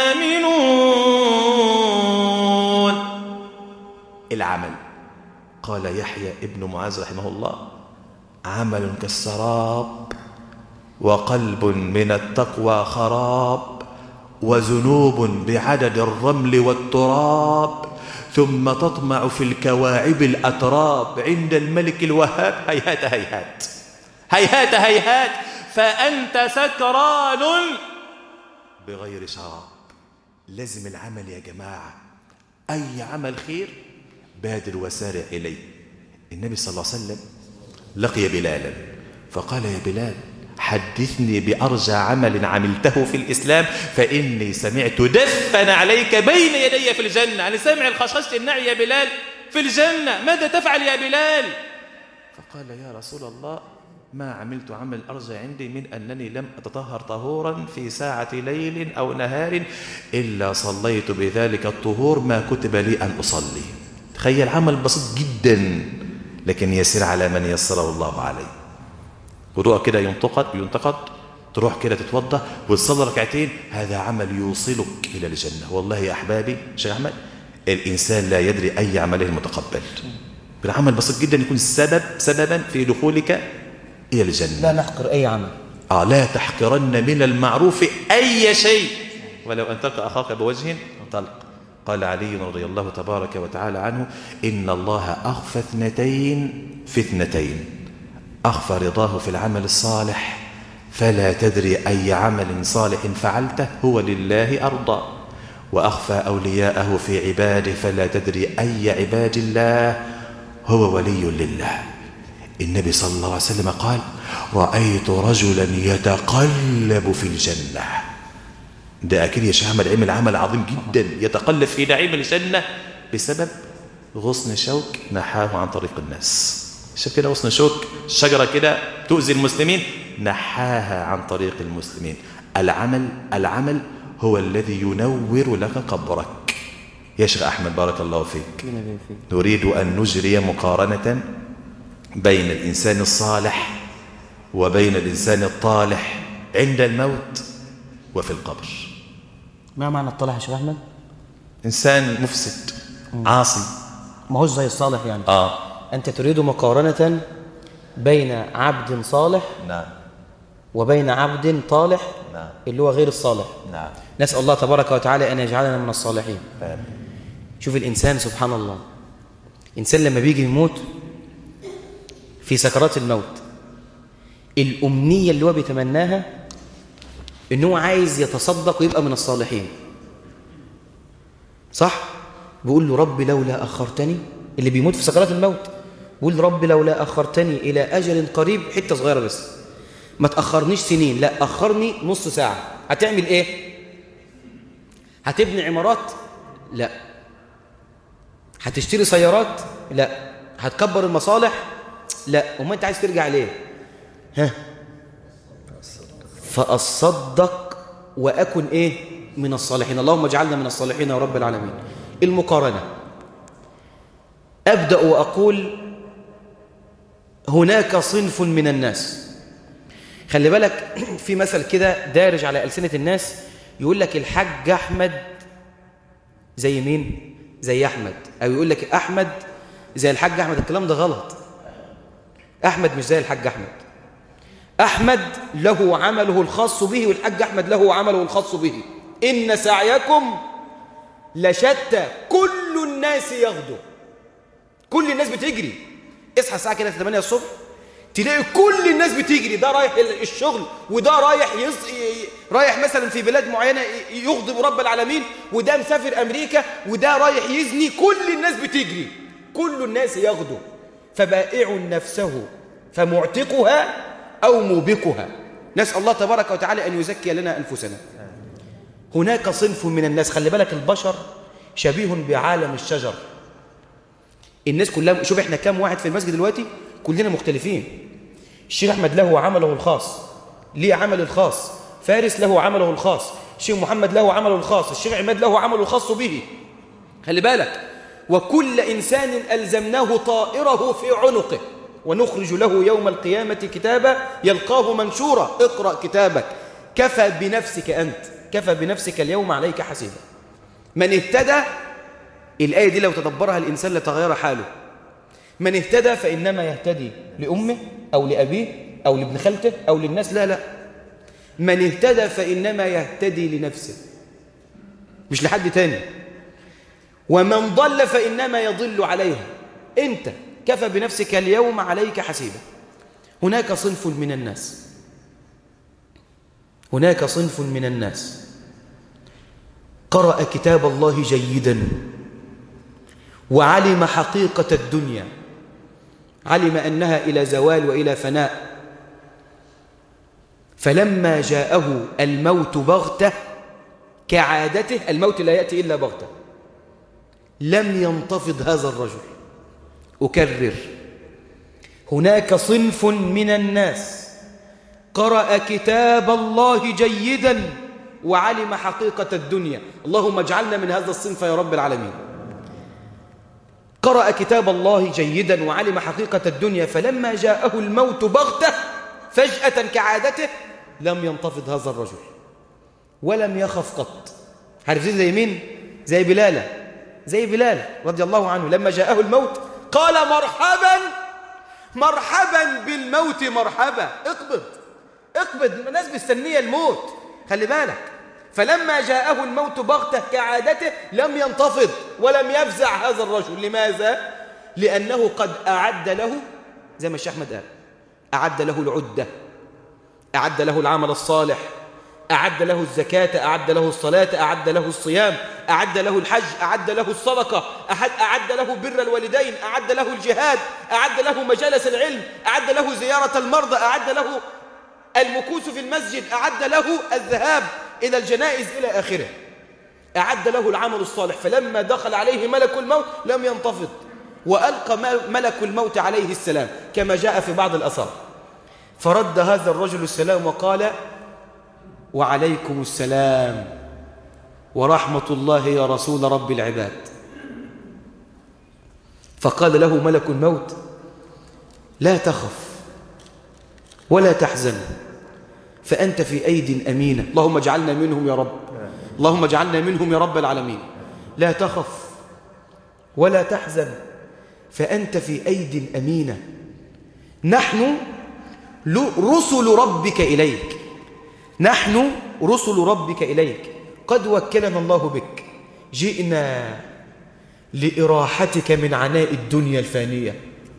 آمنون. العمل، قال يحيى ابن معاذ رحمه الله: عمل كالسراب، وقلب من التقوى خراب، وذنوب بعدد الرمل والتراب، ثم تطمع في الكواعب الأتراب عند الملك الوهاب. هيهات هيهات هيهات هيهات، فأنت سكران بغير شراب. لازم العمل يا جماعة، أي عمل خير بادر وسارع إليه. النبي صلى الله عليه وسلم لقي بلالا فقال: يا بلال، حدثني بأرجى عمل عملته في الإسلام، فإني سمعت دفا عليك بين يدي في الجنة. يعني سمع الخشخشة النعي يا بلال في الجنة، ماذا تفعل يا بلال؟ فقال: يا رسول الله، ما عملت عمل أرجى عندي من أنني لم أتطهر طهورا في ساعة ليل أو نهار إلا صليت بذلك الطهور ما كتب لي أن أصلي. تخيل، عمل بسيط جدا لكن يسير على من يسره الله عليه. وضوء كده ينتقد، تروح كده تتوضا وتصلي ركعتين، هذا عمل يوصلك إلى الجنة. والله يا أحبابي شيخ أحمد، الإنسان لا يدري أي عمله متقبل. بالعمل بسيط جدا يكون سببا في دخولك إلى الجنة. لا نحقر أي عمل. لا تحقرن من المعروف أي شيء ولو أن تلقى أخاك بوجه طلق. قال علي رضي الله تبارك وتعالى عنه: إن الله أخفى اثنتين في اثنتين، أخفى رضاه في العمل الصالح، فلا تدري أي عمل صالح فعلته هو لله أرضى، وأخفى أولياءه في عباده، فلا تدري أي عباد الله هو ولي لله. النبي صلى الله عليه وسلم قال: رأيت رجلا يتقلب في الجنة. ده أكيد يا شيخ أحمد عمل عمل عظيم جدا، يتقلب في نعيم الجنة بسبب غصن شوك نحاه عن طريق الناس. شوف كده، غصن شوك، شجرة كده تؤذي المسلمين، نحاها عن طريق المسلمين. العمل هو الذي ينور لك قبرك. يا شيخ أحمد بارك الله فيك، نريد أن نجري مقارنة بين الإنسان الصالح وبين الإنسان الطالح عند الموت وفي القبر. ما معنى الطالح يا شيخ أحمد؟ إنسان مفسد عاصي، ما هوش زي الصالح يعني. أنت تريد مقارنة بين عبد صالح نعم وبين عبد طالح، نعم، اللي هو غير الصالح. نعم. نسأل الله تبارك وتعالى أن يجعلنا من الصالحين. آمين. شوف الإنسان سبحان الله، الإنسان لما بيجي يموت في سكرات الموت، الأمنية اللي هو بيتمناها إنه هو عايز يتصدق ويبقى من الصالحين، صح؟ بيقول له: رب لولا أخرتني، اللي بيموت في سكرات الموت بيقول: رب لولا أخرتني إلى أجل قريب، حتة صغيرة بس، ما تأخرنيش سنين، لا أخرني نص ساعة. هتعمل إيه؟ هتبني عمارات؟ لا. هتشتري سيارات؟ لا. هتكبر المصالح؟ لا. وما أنت عايز ترجع ليه؟ فأصدق وأكن إيه؟ من الصالحين. اللهم اجعلنا من الصالحين يا رب العالمين. المقارنة، أبدأ وأقول هناك صنف من الناس. خلي بالك في مثل كده دارج على ألسنة الناس يقول لك الحاج أحمد زي مين؟ زي أحمد. أو يقول لك أحمد زي الحاج أحمد. الكلام ده غلط. أحمد مش زي الحاج أحمد. أحمد له عمله الخاص به، والحاج أحمد له عمله الخاص به. إن سعيكم لشتى، كل الناس يغدو، كل الناس بتجري. اصحى الساعة كده 8 الصبح تلاقي كل الناس بتجري، ده رايح الشغل، وده رايح مثلا في بلاد معينة يغضب رب العالمين، وده مسافر أمريكا، وده رايح يزني. كل الناس بتجري، كل الناس يغدو، فبائع نفسه فمعتقها أو موبقها. نسأل الله تبارك وتعالى أن يزكي لنا أنفسنا. هناك صنف من الناس، خلي بالك البشر شبيه بعالم الشجر. الناس كلها، شوف احنا كام واحد في المسجد دلوقتي، كلنا مختلفين. الشيخ أحمد له عمله الخاص، ليه عمل الخاص، فارس له عمله الخاص، الشيخ محمد له عمله الخاص، الشيخ عماد له عمله الخاص به. خلي بالك، وكل إنسان ألزمناه طائره في عنقه ونخرج له يوم القيامة كتابا يلقاه منشورا. اقرأ كتابك، كفى بنفسك أنت، كفى بنفسك اليوم عليك حسيبا. من اهتدى، الآية دي لو تدبرها الإنسان لتغير حاله. من اهتدى فإنما يهتدي لأمه أو لأبيه أو لابن خالته أو للناس. لا، من اهتدى فإنما يهتدي لنفسه، مش لحد تاني. ومن ضل فإنما يضل عليها. أنت كفى بنفسك اليوم عليك حسيبا. هناك صنف من الناس، هناك صنف من الناس قرأ كتاب الله جيدا وعلم حقيقة الدنيا، علم أنها إلى زوال وإلى فناء، فلما جاءه الموت بغتة كعادته، الموت لا يأتي إلا بغتة، لم ينتفض هذا الرجل. أكرر، هناك صنف من الناس قرأ كتاب الله جيدا وعلم حقيقة الدنيا. اللهم اجعلنا من هذا الصنف يا رب العالمين. قرأ كتاب الله جيدا وعلم حقيقة الدنيا، فلما جاءه الموت بغتة فجأة كعادته لم ينتفض هذا الرجل ولم يخف قط. عارف زي مين؟ زي بلال رضي الله عنه. لما جاءه الموت قال مرحبا بالموت، مرحبا، اقبض. الناس مستنية الموت، خلي بالك. فلما جاءه الموت بغتة كعادته لم ينتفض ولم يفزع هذا الرجل. لماذا؟ لأنه قد أعد له، زي ما الشيخ أحمد قال، أعد له العدة، أعد له العمل الصالح، أعد له الزكاة، أعد له الصلاة، أعد له الصيام، أعد له الحج، أعد له الصدقة، أعد له بر الوالدين، أعد له الجهاد، أعد له مجالس العلم، أعد له زيارة المرضى، أعد له المكوث في المسجد، أعد له الذهاب إلى الجنائز إلى آخره. أعد له العمل الصالح. فلما دخل عليه ملك الموت لم ينتفض، وألقى ملك الموت عليه السلام كما جاء في بعض الأثار. فرد هذا الرجل السلام وقال: وعليكم السلام ورحمة الله يا رسول رب العباد. فقال له ملك الموت: لا تخف ولا تحزن، فأنت في أيد أمينة. اللهم اجعلنا منهم يا رب، اللهم اجعلنا منهم يا رب العالمين. لا تخف ولا تحزن، فأنت في أيد أمينة. نحن رسل ربك إليك، نحن رسل ربك إليك، قد وكلنا الله بك، جئنا لإراحتك من عناء الدنيا الفانية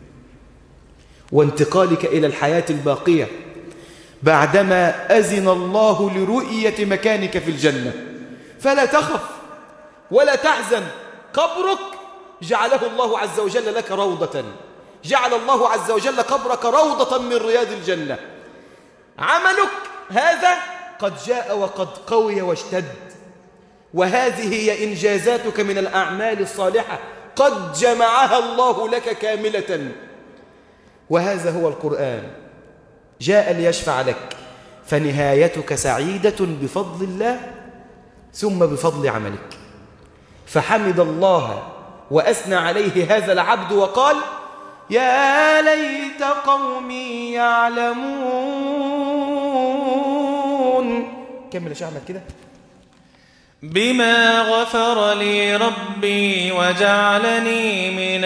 وانتقالك إلى الحياة الباقية بعدما أذن الله لرؤية مكانك في الجنة. فلا تخف ولا تحزن، قبرك جعله الله عز وجل لك روضة، جعل الله عز وجل قبرك روضة من رياض الجنة. عملك هذا قد جاء وقد قوي واشتد، وهذه هي إنجازاتك من الأعمال الصالحة، قد جمعها الله لك كاملة. وهذا هو القرآن، جاء ليشفع لك، فنهايتك سعيدة بفضل الله ثم بفضل عملك. فحمد الله وأثنى عليه هذا العبد وقال يا ليت قومي يعلمون. كمل يا شيخ أحمد كده. بما غفر لي ربي وجعلني من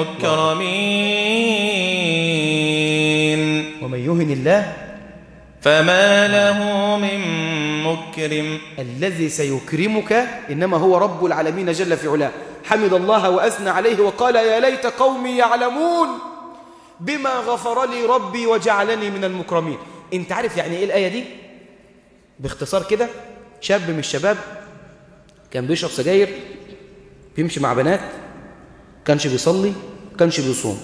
المكرمين ومن يهن الله فما له من مكرم. الذي سيكرمك إنما هو رب العالمين جل في علاه. حمد الله وأثنى عليه وقال يا ليت قومي يعلمون بما غفر لي ربي وجعلني من المكرمين. انت عارف يعني ايه الآية دي؟ باختصار كده، شاب من الشباب كان بيشرب سجاير، بيمشي مع بنات، كانش بيصلي، كانش بيصوم،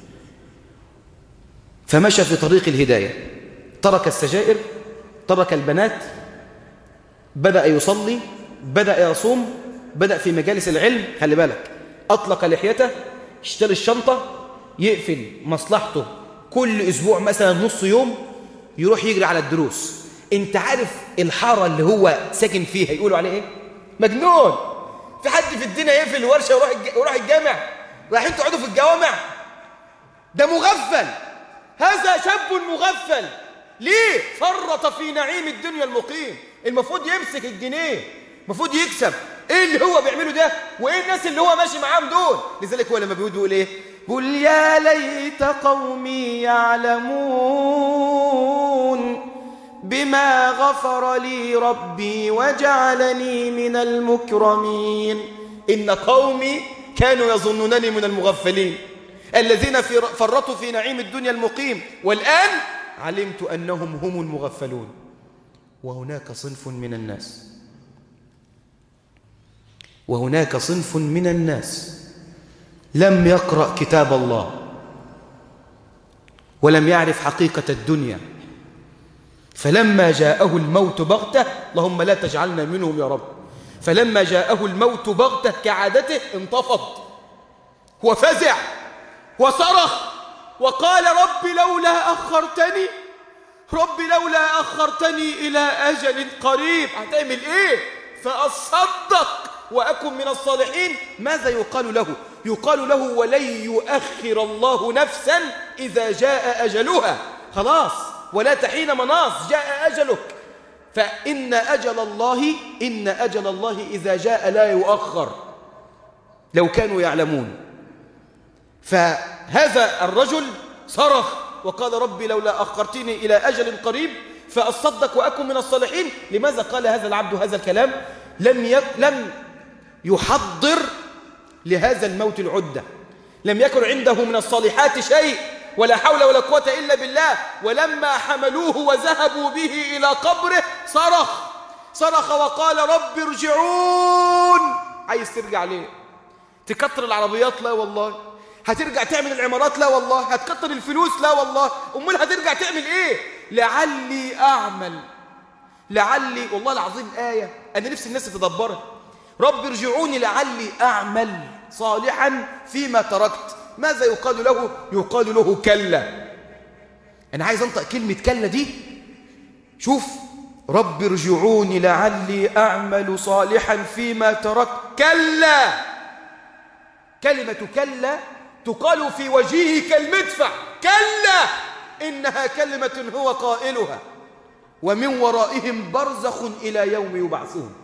فمشى في طريق الهداية، ترك السجائر، ترك البنات، بدأ يصلي، بدأ يصوم، بدأ في مجالس العلم. خلي بالك، أطلق لحيته، اشتري الشنطة، يقفل مصلحته كل أسبوع مثلا نص يوم يروح يجري على الدروس. انت عارف الحارة اللي هو ساكن فيها يقولوا عليه ايه؟ مجنون. في حد في الدنيا يقفل الورشة ويروح الجامع؟ رايحين تقعدوا في الجوامع؟ ده مغفل، هذا شاب مغفل. ليه؟ فرط في نعيم الدنيا المقيم. المفروض يمسك الجنيه، المفروض يكسب. ايه اللي هو بيعمله ده؟ وايه الناس اللي هو ماشي معاهم دول؟ لذلك هو لما بيقول ايه؟ قل يا ليت قومي يعلمون بما غفر لي ربي وجعلني من المكرمين. إن قومي كانوا يظنونني من المغفلين الذين فرطوا في نعيم الدنيا المقيم، والآن علمت أنهم هم المغفلون. وهناك صنف من الناس لم يقرأ كتاب الله ولم يعرف حقيقة الدنيا، فلما جاءه الموت بغتة، اللهم لا تجعلنا منهم يا رب، فلما جاءه الموت بغتة كعادته انتفض وفزع وصرخ وقال رب لولا أخرتني إلى أجل قريب. هتعمل إيه؟ فأصدق وأكن من الصالحين. ماذا يقال له؟ يقال له ولن يؤخر الله نفسا إذا جاء أجلها. خلاص، ولا تحين مناص، جاء أجلك. فإن أجل الله إذا جاء لا يؤخر، لو كانوا يعلمون. فهذا الرجل صرخ وقال ربي لولا أخرتني إلى أجل قريب فأصدق وأكن من الصالحين. لماذا قال هذا العبد هذا الكلام؟ لم يحضر لهذا الموت العدة، لم يكن عنده من الصالحات شيء، ولا حول ولا قوة إلا بالله. ولما حملوه وذهبوا به إلى قبره صرخ وقال رب ارجعون. عايز ترجع ليه؟ تكتر العربيات؟ لا والله. هترجع تعمل العمارات؟ لا والله. هتكتر الفلوس؟ لا والله. أمال هترجع تعمل إيه؟ لعلي أعمل، والله العظيم آية أنا نفسي الناس تتدبرها. رب ارجعوني لعلي أعمل صالحا فيما تركت. ماذا يقال له؟ يقال له كلا. أنا عايز أنطق كلمة كلا دي. شوف، رب ارجعوني لعلي أعمل صالحا فيما تركت. كلا، كلمة كلا تقال في وجهه كالمدفع. كلا إنها كلمة هو قائلها ومن ورائهم برزخ إلى يوم يبعثون.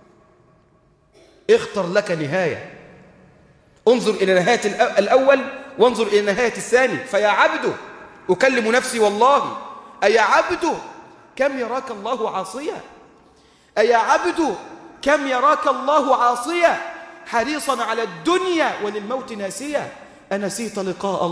اختر لك نهاية، انظر إلى نهاية الأول وانظر إلى نهاية الثاني. فيا عبد، أكلم نفسي والله، أيا عبد كم يراك الله عاصيا، أيا عبد كم يراك الله عاصيا حريصا على الدنيا وللموت ناسيا. أنسيت لقاء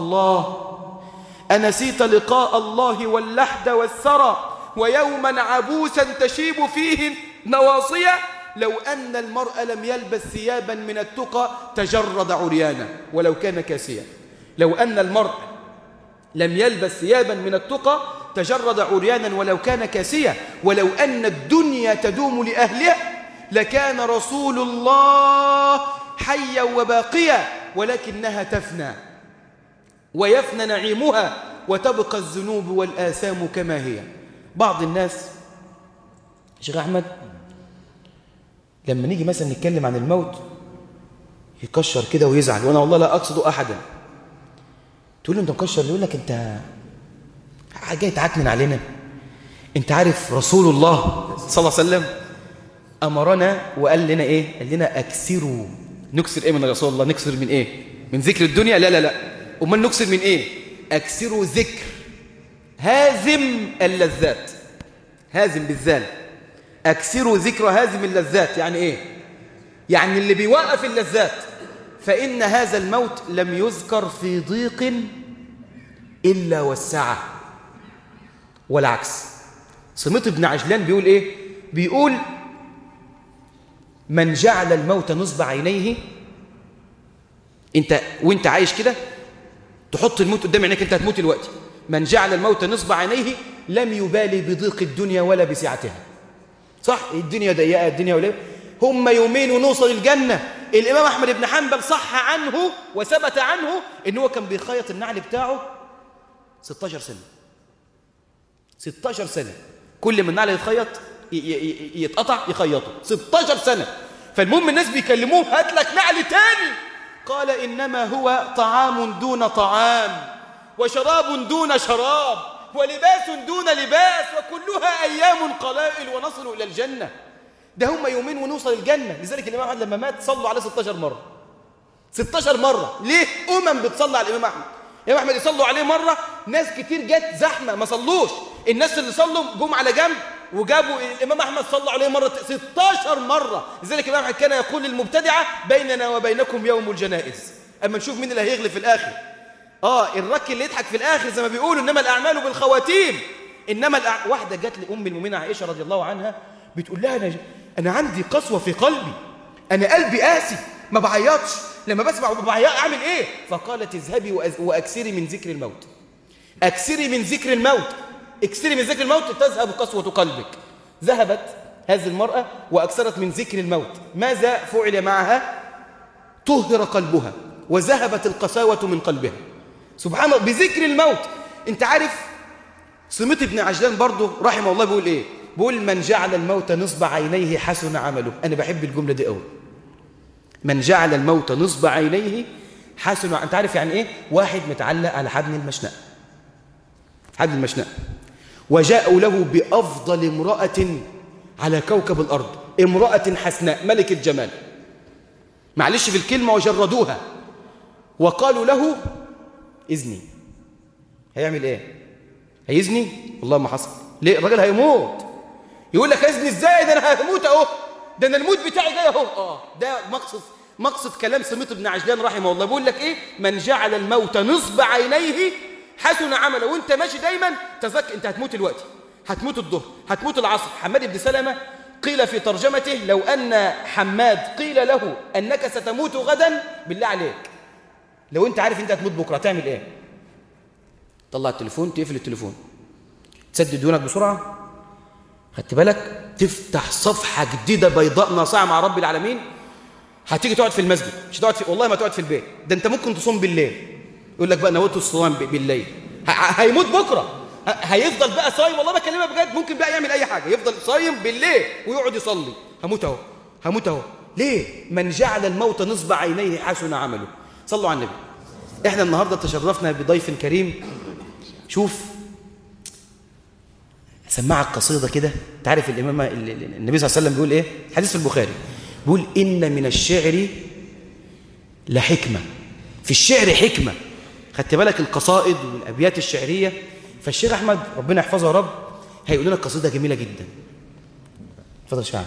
الله واللحد والثرى ويوما عبوسا تشيب فيه نواصيا. لو أن المرء لم يلبس ثيابا من التقى تجرد عريانا ولو كان كاسيا. لو أن المرء لم يلبس ثيابا من التقى تجرد عريانا ولو كان كاسيا. ولو أن الدنيا تدوم لأهلها لكان رسول الله حيا وباقيا، ولكنها تفنى ويفنى نعيمها وتبقى الذنوب والآثام كما هي. بعض الناس شيخ أحمد لما نيجي مثلا نتكلم عن الموت يكشر كده ويزعل، وأنا والله لا أقصد أحدا. تقول له أنت مكشر، يقول لك أنت جاي تعكنن علينا. أنت عارف رسول الله صلى الله عليه وسلم أمرنا وقال لنا إيه؟ قال لنا أكثروا. نكسر إيه من رسول الله؟ نكسر من إيه؟ من ذكر الدنيا؟ لا لا لا. أمال نكسر من إيه؟ أكثروا ذكر هازم اللذات. هازم بالذال. أكثروا ذكر هازم اللذات. يعني إيه؟ يعني اللي بيوقف اللذات. فإن هذا الموت لم يذكر في ضيق إلا والسعة، والعكس. صمت بن عجلان بيقول إيه؟ بيقول من جعل الموت نصب عينيه. انت وانت عايش كده تحط الموت قدام عينيك، انت هتموت دلوقتي. من جعل الموت نصب عينيه لم يبالي بضيق الدنيا ولا بسعتها. صح؟ الدنيا ضيقه، الدنيا ولا هم يومين ونوصل الجنه. الامام احمد بن حنبل صح عنه وثبت عنه ان هو كان بيخيط النعل بتاعه 16 سنه. 16 سنه كل ما النعل يتخيط يتقطع يخيطه 16 سنه. فالمهم الناس بيكلموه هات لك نعل تاني، قال إنما هو طعام دون طعام وشراب دون شراب ولباس دون لباس وكلها أيام قلائل ونصل إلى الجنة. ده هم يومين ونوصل الجنة. لذلك الإمام أحمد لما مات صلوا عليه 16 مرة. 16 مرة. ليه؟ بتصلي على الإمام أحمد. الإمام أحمد يصلوا عليه مرة، ناس كتير جت زحمة ما صلوش. الناس اللي صلوا جم على جنب وجابوا الإمام أحمد صلوا عليه مرة 16 مرة. لذلك الإمام أحمد كان يقول للمبتدعة بيننا وبينكم يوم الجنائز. أما نشوف مين اللي هيغلب في الآخر. الرك اللي يضحك في الآخر زي ما بيقولوا، إنما الأعمال بالخواتيم. واحدة جت لأم المؤمنة عائشة رضي الله عنها بتقول لها أنا عندي قسوة في قلبي، أنا قلبي قاسي ما بعيطش، لما بسمع بعيط أعمل إيه؟ فقالت اذهبي وأكثري من ذكر الموت. أكثري من ذكر الموت. اكثري من ذكر الموت تذهب قسوة قلبك. ذهبت هذه المرأة وأكثرت من ذكر الموت. ماذا فعل معها؟ طهر قلبها وذهبت القساوة من قلبها. سبحان الله، بذكر الموت. انت عارف صمت بن عجلان برضه رحمه الله بيقول ايه؟ بيقول من جعل الموت نصب عينيه حسن عمله. انا بحب الجملة دي قوي. من جعل الموت نصب عينيه حسن. انت عارف يعني ايه؟ واحد متعلق على حبل المشنقة، حبل المشنقة، وجاءوا له بأفضل امرأة على كوكب الأرض، امرأة حسناء ملك الجمال، معلش في الكلمة، وجردوها وقالوا له إذني. هيعمل إيه؟ هيزني؟ والله ما حصل. ليه؟ الراجل هيموت. يقول لك إذني إزاي؟ ده أنا هموت أهو، ده أنا الموت بتاعي جاي أهو. ده مقصد كلام صمت بن عجلان رحمه الله. بيقول لك إيه؟ من جعل الموت نصب عينيه حسن عمله. وانت ماشي دايما تذكر انت هتموت الوقت، هتموت الظهر، هتموت العصر. حماد بن سلمة قيل في ترجمته لو أن حماد قيل له أنك ستموت غدا، بالله عليك لو انت عارف انت هتموت بكرة تعمل ايه؟ طلع التليفون، تقفل التليفون، تسدد دونك بسرعة، خدت بالك، تفتح صفحة جديدة بيضاء ناصعة مع رب العالمين. هتيجي تقعد في المسجد، مش هتقعد والله ما تقعد في البيت، ده انت ممكن تصوم بالليل. يقول لك بقى نويت الصيام بالليل. هيموت بكره، هيفضل بقى صايم. والله بكلمك بجد، ممكن بقى يعمل اي حاجه، يفضل صايم بالليل ويقعد يصلي. هموت اهو، هموت اهو. ليه؟ من جعل الموت نصب عينيه حسن عمله. صلوا على النبي. احنا النهارده تشرفنا بضيف كريم. شوف سمعك قصيده كده. انت عارف الامام النبي صلى الله عليه وسلم بيقول ايه؟ حديث في البخاري بيقول ان من الشعر لحكمه. في الشعر حكمه. خدت بالك القصائد والابيات الشعريه. فالشيخ احمد ربنا يحفظه يا رب هيقول لنا قصيده جميله جدا. اتفضل شاعر.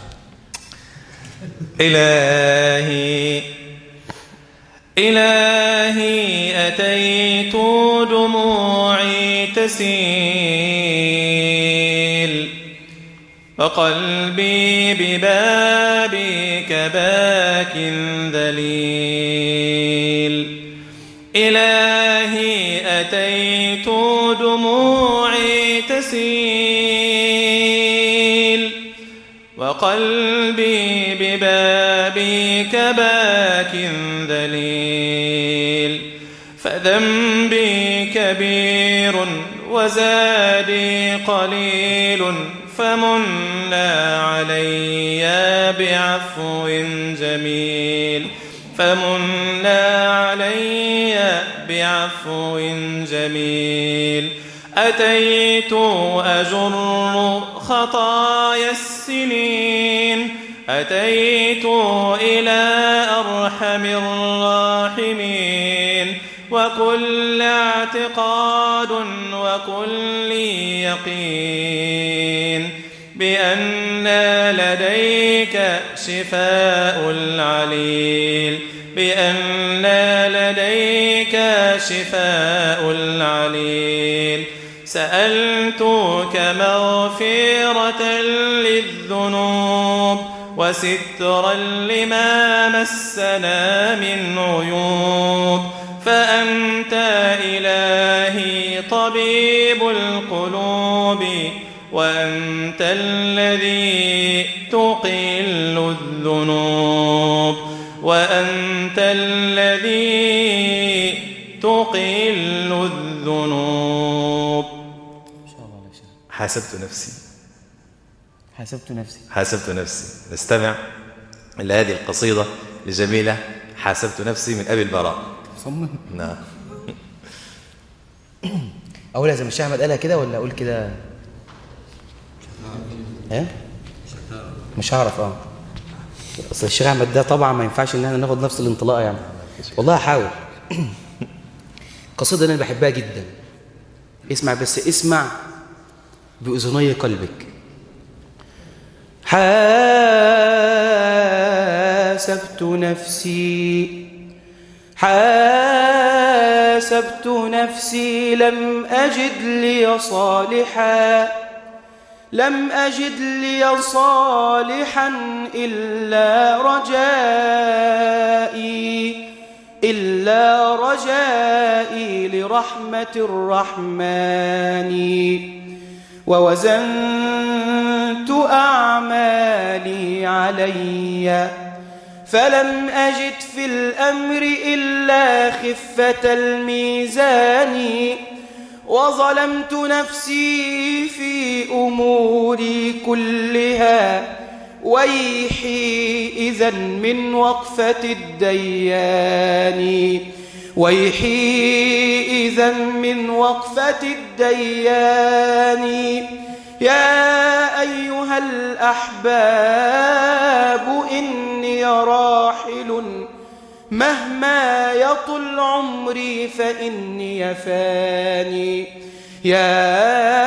إلهي أتيت دموعي تسيل وقلبي ببابك باك ذليل. إلهي أتيت دموعي تسيل وقلبي ببابك باك ذليل. فذنبي كبير وزادي قليل فمنا علي بعفو جميل فمنا علي بعفو جميل أتيت أجر خطايا السنين أتيت إلى أرحم الراحمين وكل اعتقاد وكل يقين بأن لديك شفاء العليل بأن لديك شفاء العليل سألتك مغفرة للذنوب وسترا لما مسنا من عيوب فأنت إلهي طبيب القلوب وأنت الذي تقل الذنوب وأنت الذي تقل الذنوب. حاسبت نفسي حاسبت نفسي. نستمع إلى هذه القصيدة الجميلة حاسبت نفسي من أبي البراء. صمم. نعم. أقولها زي ما الشيخ أحمد قالها كده ولا أقول كده؟ مش هعرف. أصل الشيخ أحمد ده طبعا ما ينفعش إن احنا ناخد نفس الانطلاقة يعني. والله هحاول. القصيدة أنا بحبها جدا. اسمع بس اسمع بأذني قلبك. حاسبت نفسي لم أجد لي صالحا إلا رجائي لرحمة الرحمن ووزنت أعمالي علي فلم أجد في الأمر إلا خفة الميزان وظلمت نفسي في أموري كلها ويحي إذا من وقفة الديان يا أيها الأحباب إني راحل مهما يطل عمري فإني فاني يا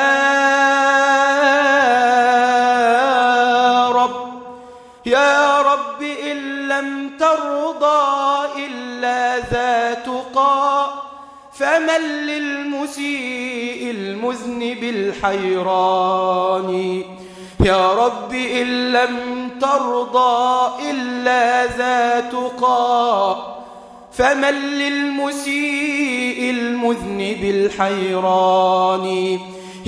رب إن لم ترضى إلا ذا تقى فمن للمسيء المذنب الحيران يا رب إن لم ترضى إلا ذا تقى فمن للمسيء المذنب الحيران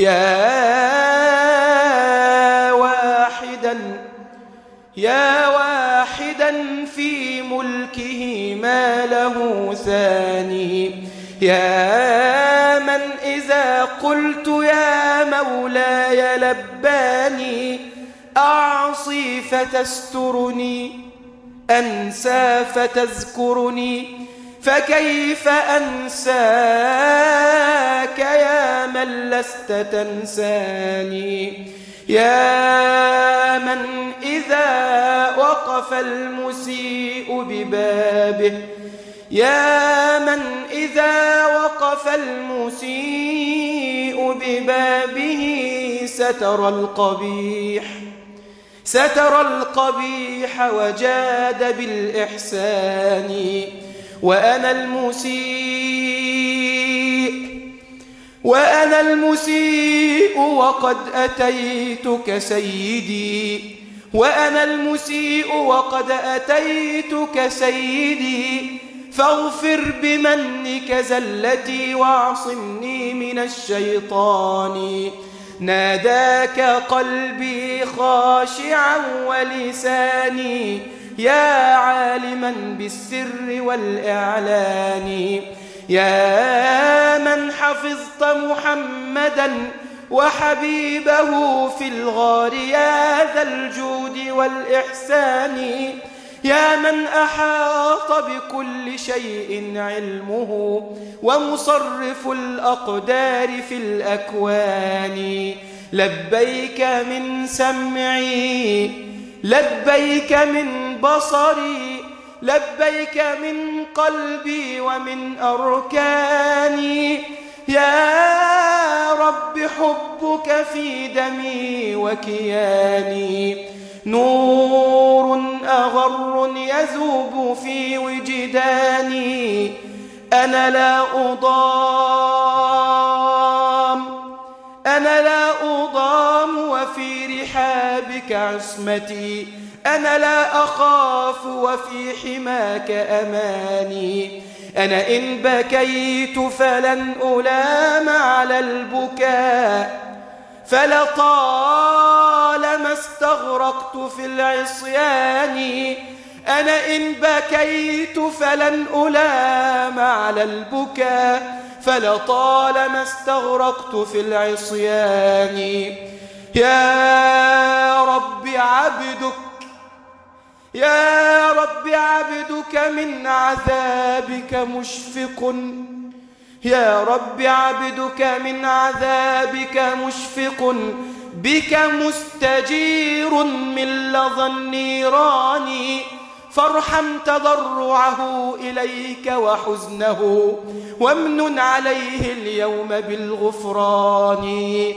يا واحدا في ملكه ما له ثاني يا من إذا قلت يا مولاي لباني أعصي فتسترني أنسى فتذكرني فكيف أنساك يا من لست تنساني يا من إذا وقف المسيء ببابه ستر القبيح وجاد بالإحسان وأنا المسيء وقد أتيتك سيدي فاغفر بمنك زلتي واعصمني من الشيطان ناداك قلبي خاشعا ولساني يا عالما بالسر والإعلان يا من حفظت محمدا وحبيبه في الغار يا ذا الجود والإحسان يا من أحاط بكل شيء علمه ومصرف الأقدار في الأكوان لبيك من سمعي لبيك من بصري لبيك من قلبي ومن أركاني يا رب حبك في دمي وكياني نور أغر يذوب في وجداني أنا لا أضام وفي رحابك عصمتي أنا لا أخاف وفي حماك أماني أنا إن بكيت فلن ألام على البكاء فلطالما استغرقت في العصيان أنا إن بكيت فلن ألام على البكاء فلطالما استغرقت في العصيان يا رب عبدك من عذابك مشفق يا رب عبدك من عذابك مشفق بك مستجير من لظى النيران فارحم تضرعه إليك وحزنه وامنن عليه اليوم بالغفران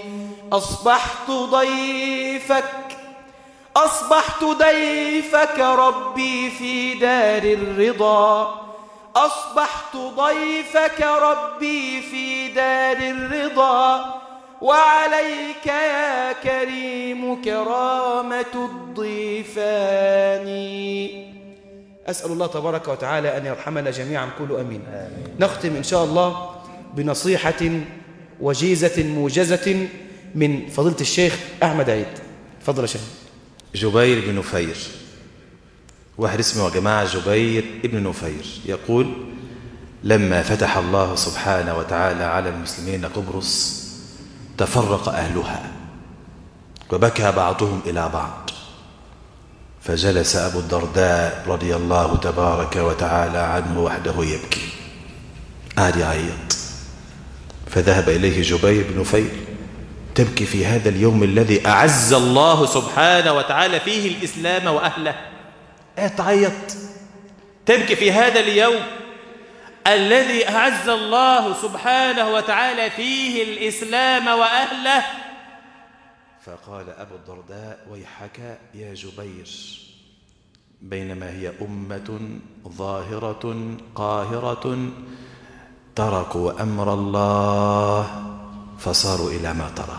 أصبحت ضيفك ربي في دار الرضا أصبحت ضيفك ربي في دار الرضا وعليك يا كريم كرامة الضيفان. أسأل الله تبارك وتعالى أن يرحمنا جميعا، قولوا أمين. نختم إن شاء الله بنصيحة وجيزة موجزة من فضيلة الشيخ أحمد عيد. فضل يا شيخ. جبير بن نفير، واحد اسمه يا جماعة جبير بن نفير، يقول: لما فتح الله سبحانه وتعالى على المسلمين قبرص تفرق أهلها وبكى بعضهم إلى بعض، فجلس أبو الدرداء رضي الله تبارك وتعالى عنه وحده يبكي، قعد يعيط. فذهب إليه جبير بن نفير: تبكي في هذا اليوم الذي أعز الله سبحانه وتعالى فيه الإسلام وأهله؟ تعيط؟ تبكي في هذا اليوم الذي أعز الله سبحانه وتعالى فيه الإسلام وأهله؟ فقال أبو الدرداء: ويحك يا جبير، بينما هي أمة ظاهرة قاهرة تركوا أمر الله فصاروا إلى ما ترى.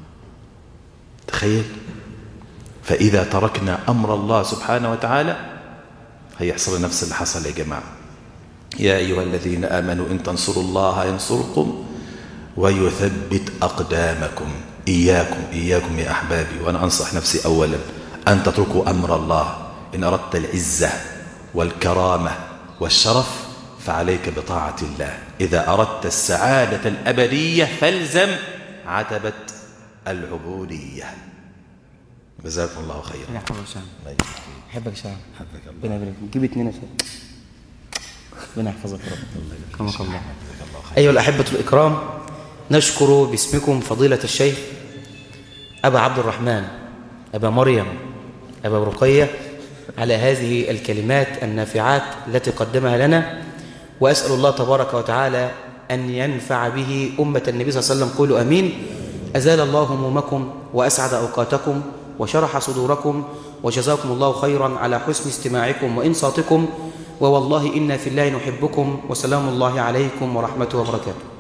تخيل، فإذا تركنا أمر الله سبحانه وتعالى هيحصل نفس اللي حصل يا جماعة. يا أيها الذين آمنوا إن تنصروا الله ينصركم ويثبت أقدامكم. إياكم يا أحبابي، وأنا أنصح نفسي أولا أن تتركوا أمر الله. إن أردت العزة والكرامة والشرف فعليك بطاعة الله. إذا أردت السعادة الأبدية فالزم عتبة العبودية. جزاكم الله خيرا. أنا أحبك شام. أحبك الله. ربنا جيب 2 شام. ربنا يحفظك يا رب. كما الله. أيها الأحبة الإكرام، نشكر باسمكم فضيلة الشيخ أبا عبد الرحمن، أبا مريم، أبا رقية على هذه الكلمات النافعات التي قدمها لنا، وأسأل الله تبارك وتعالى أن ينفع به أمة النبي صلى الله عليه وسلم. قولوا أمين. أزال الله همومكم وأسعد أوقاتكم وشرح صدوركم، وجزاكم الله خيرا على حسن استماعكم وإنصاتكم، ووالله إنا في الله نحبكم، وسلام الله عليكم ورحمته وبركاته.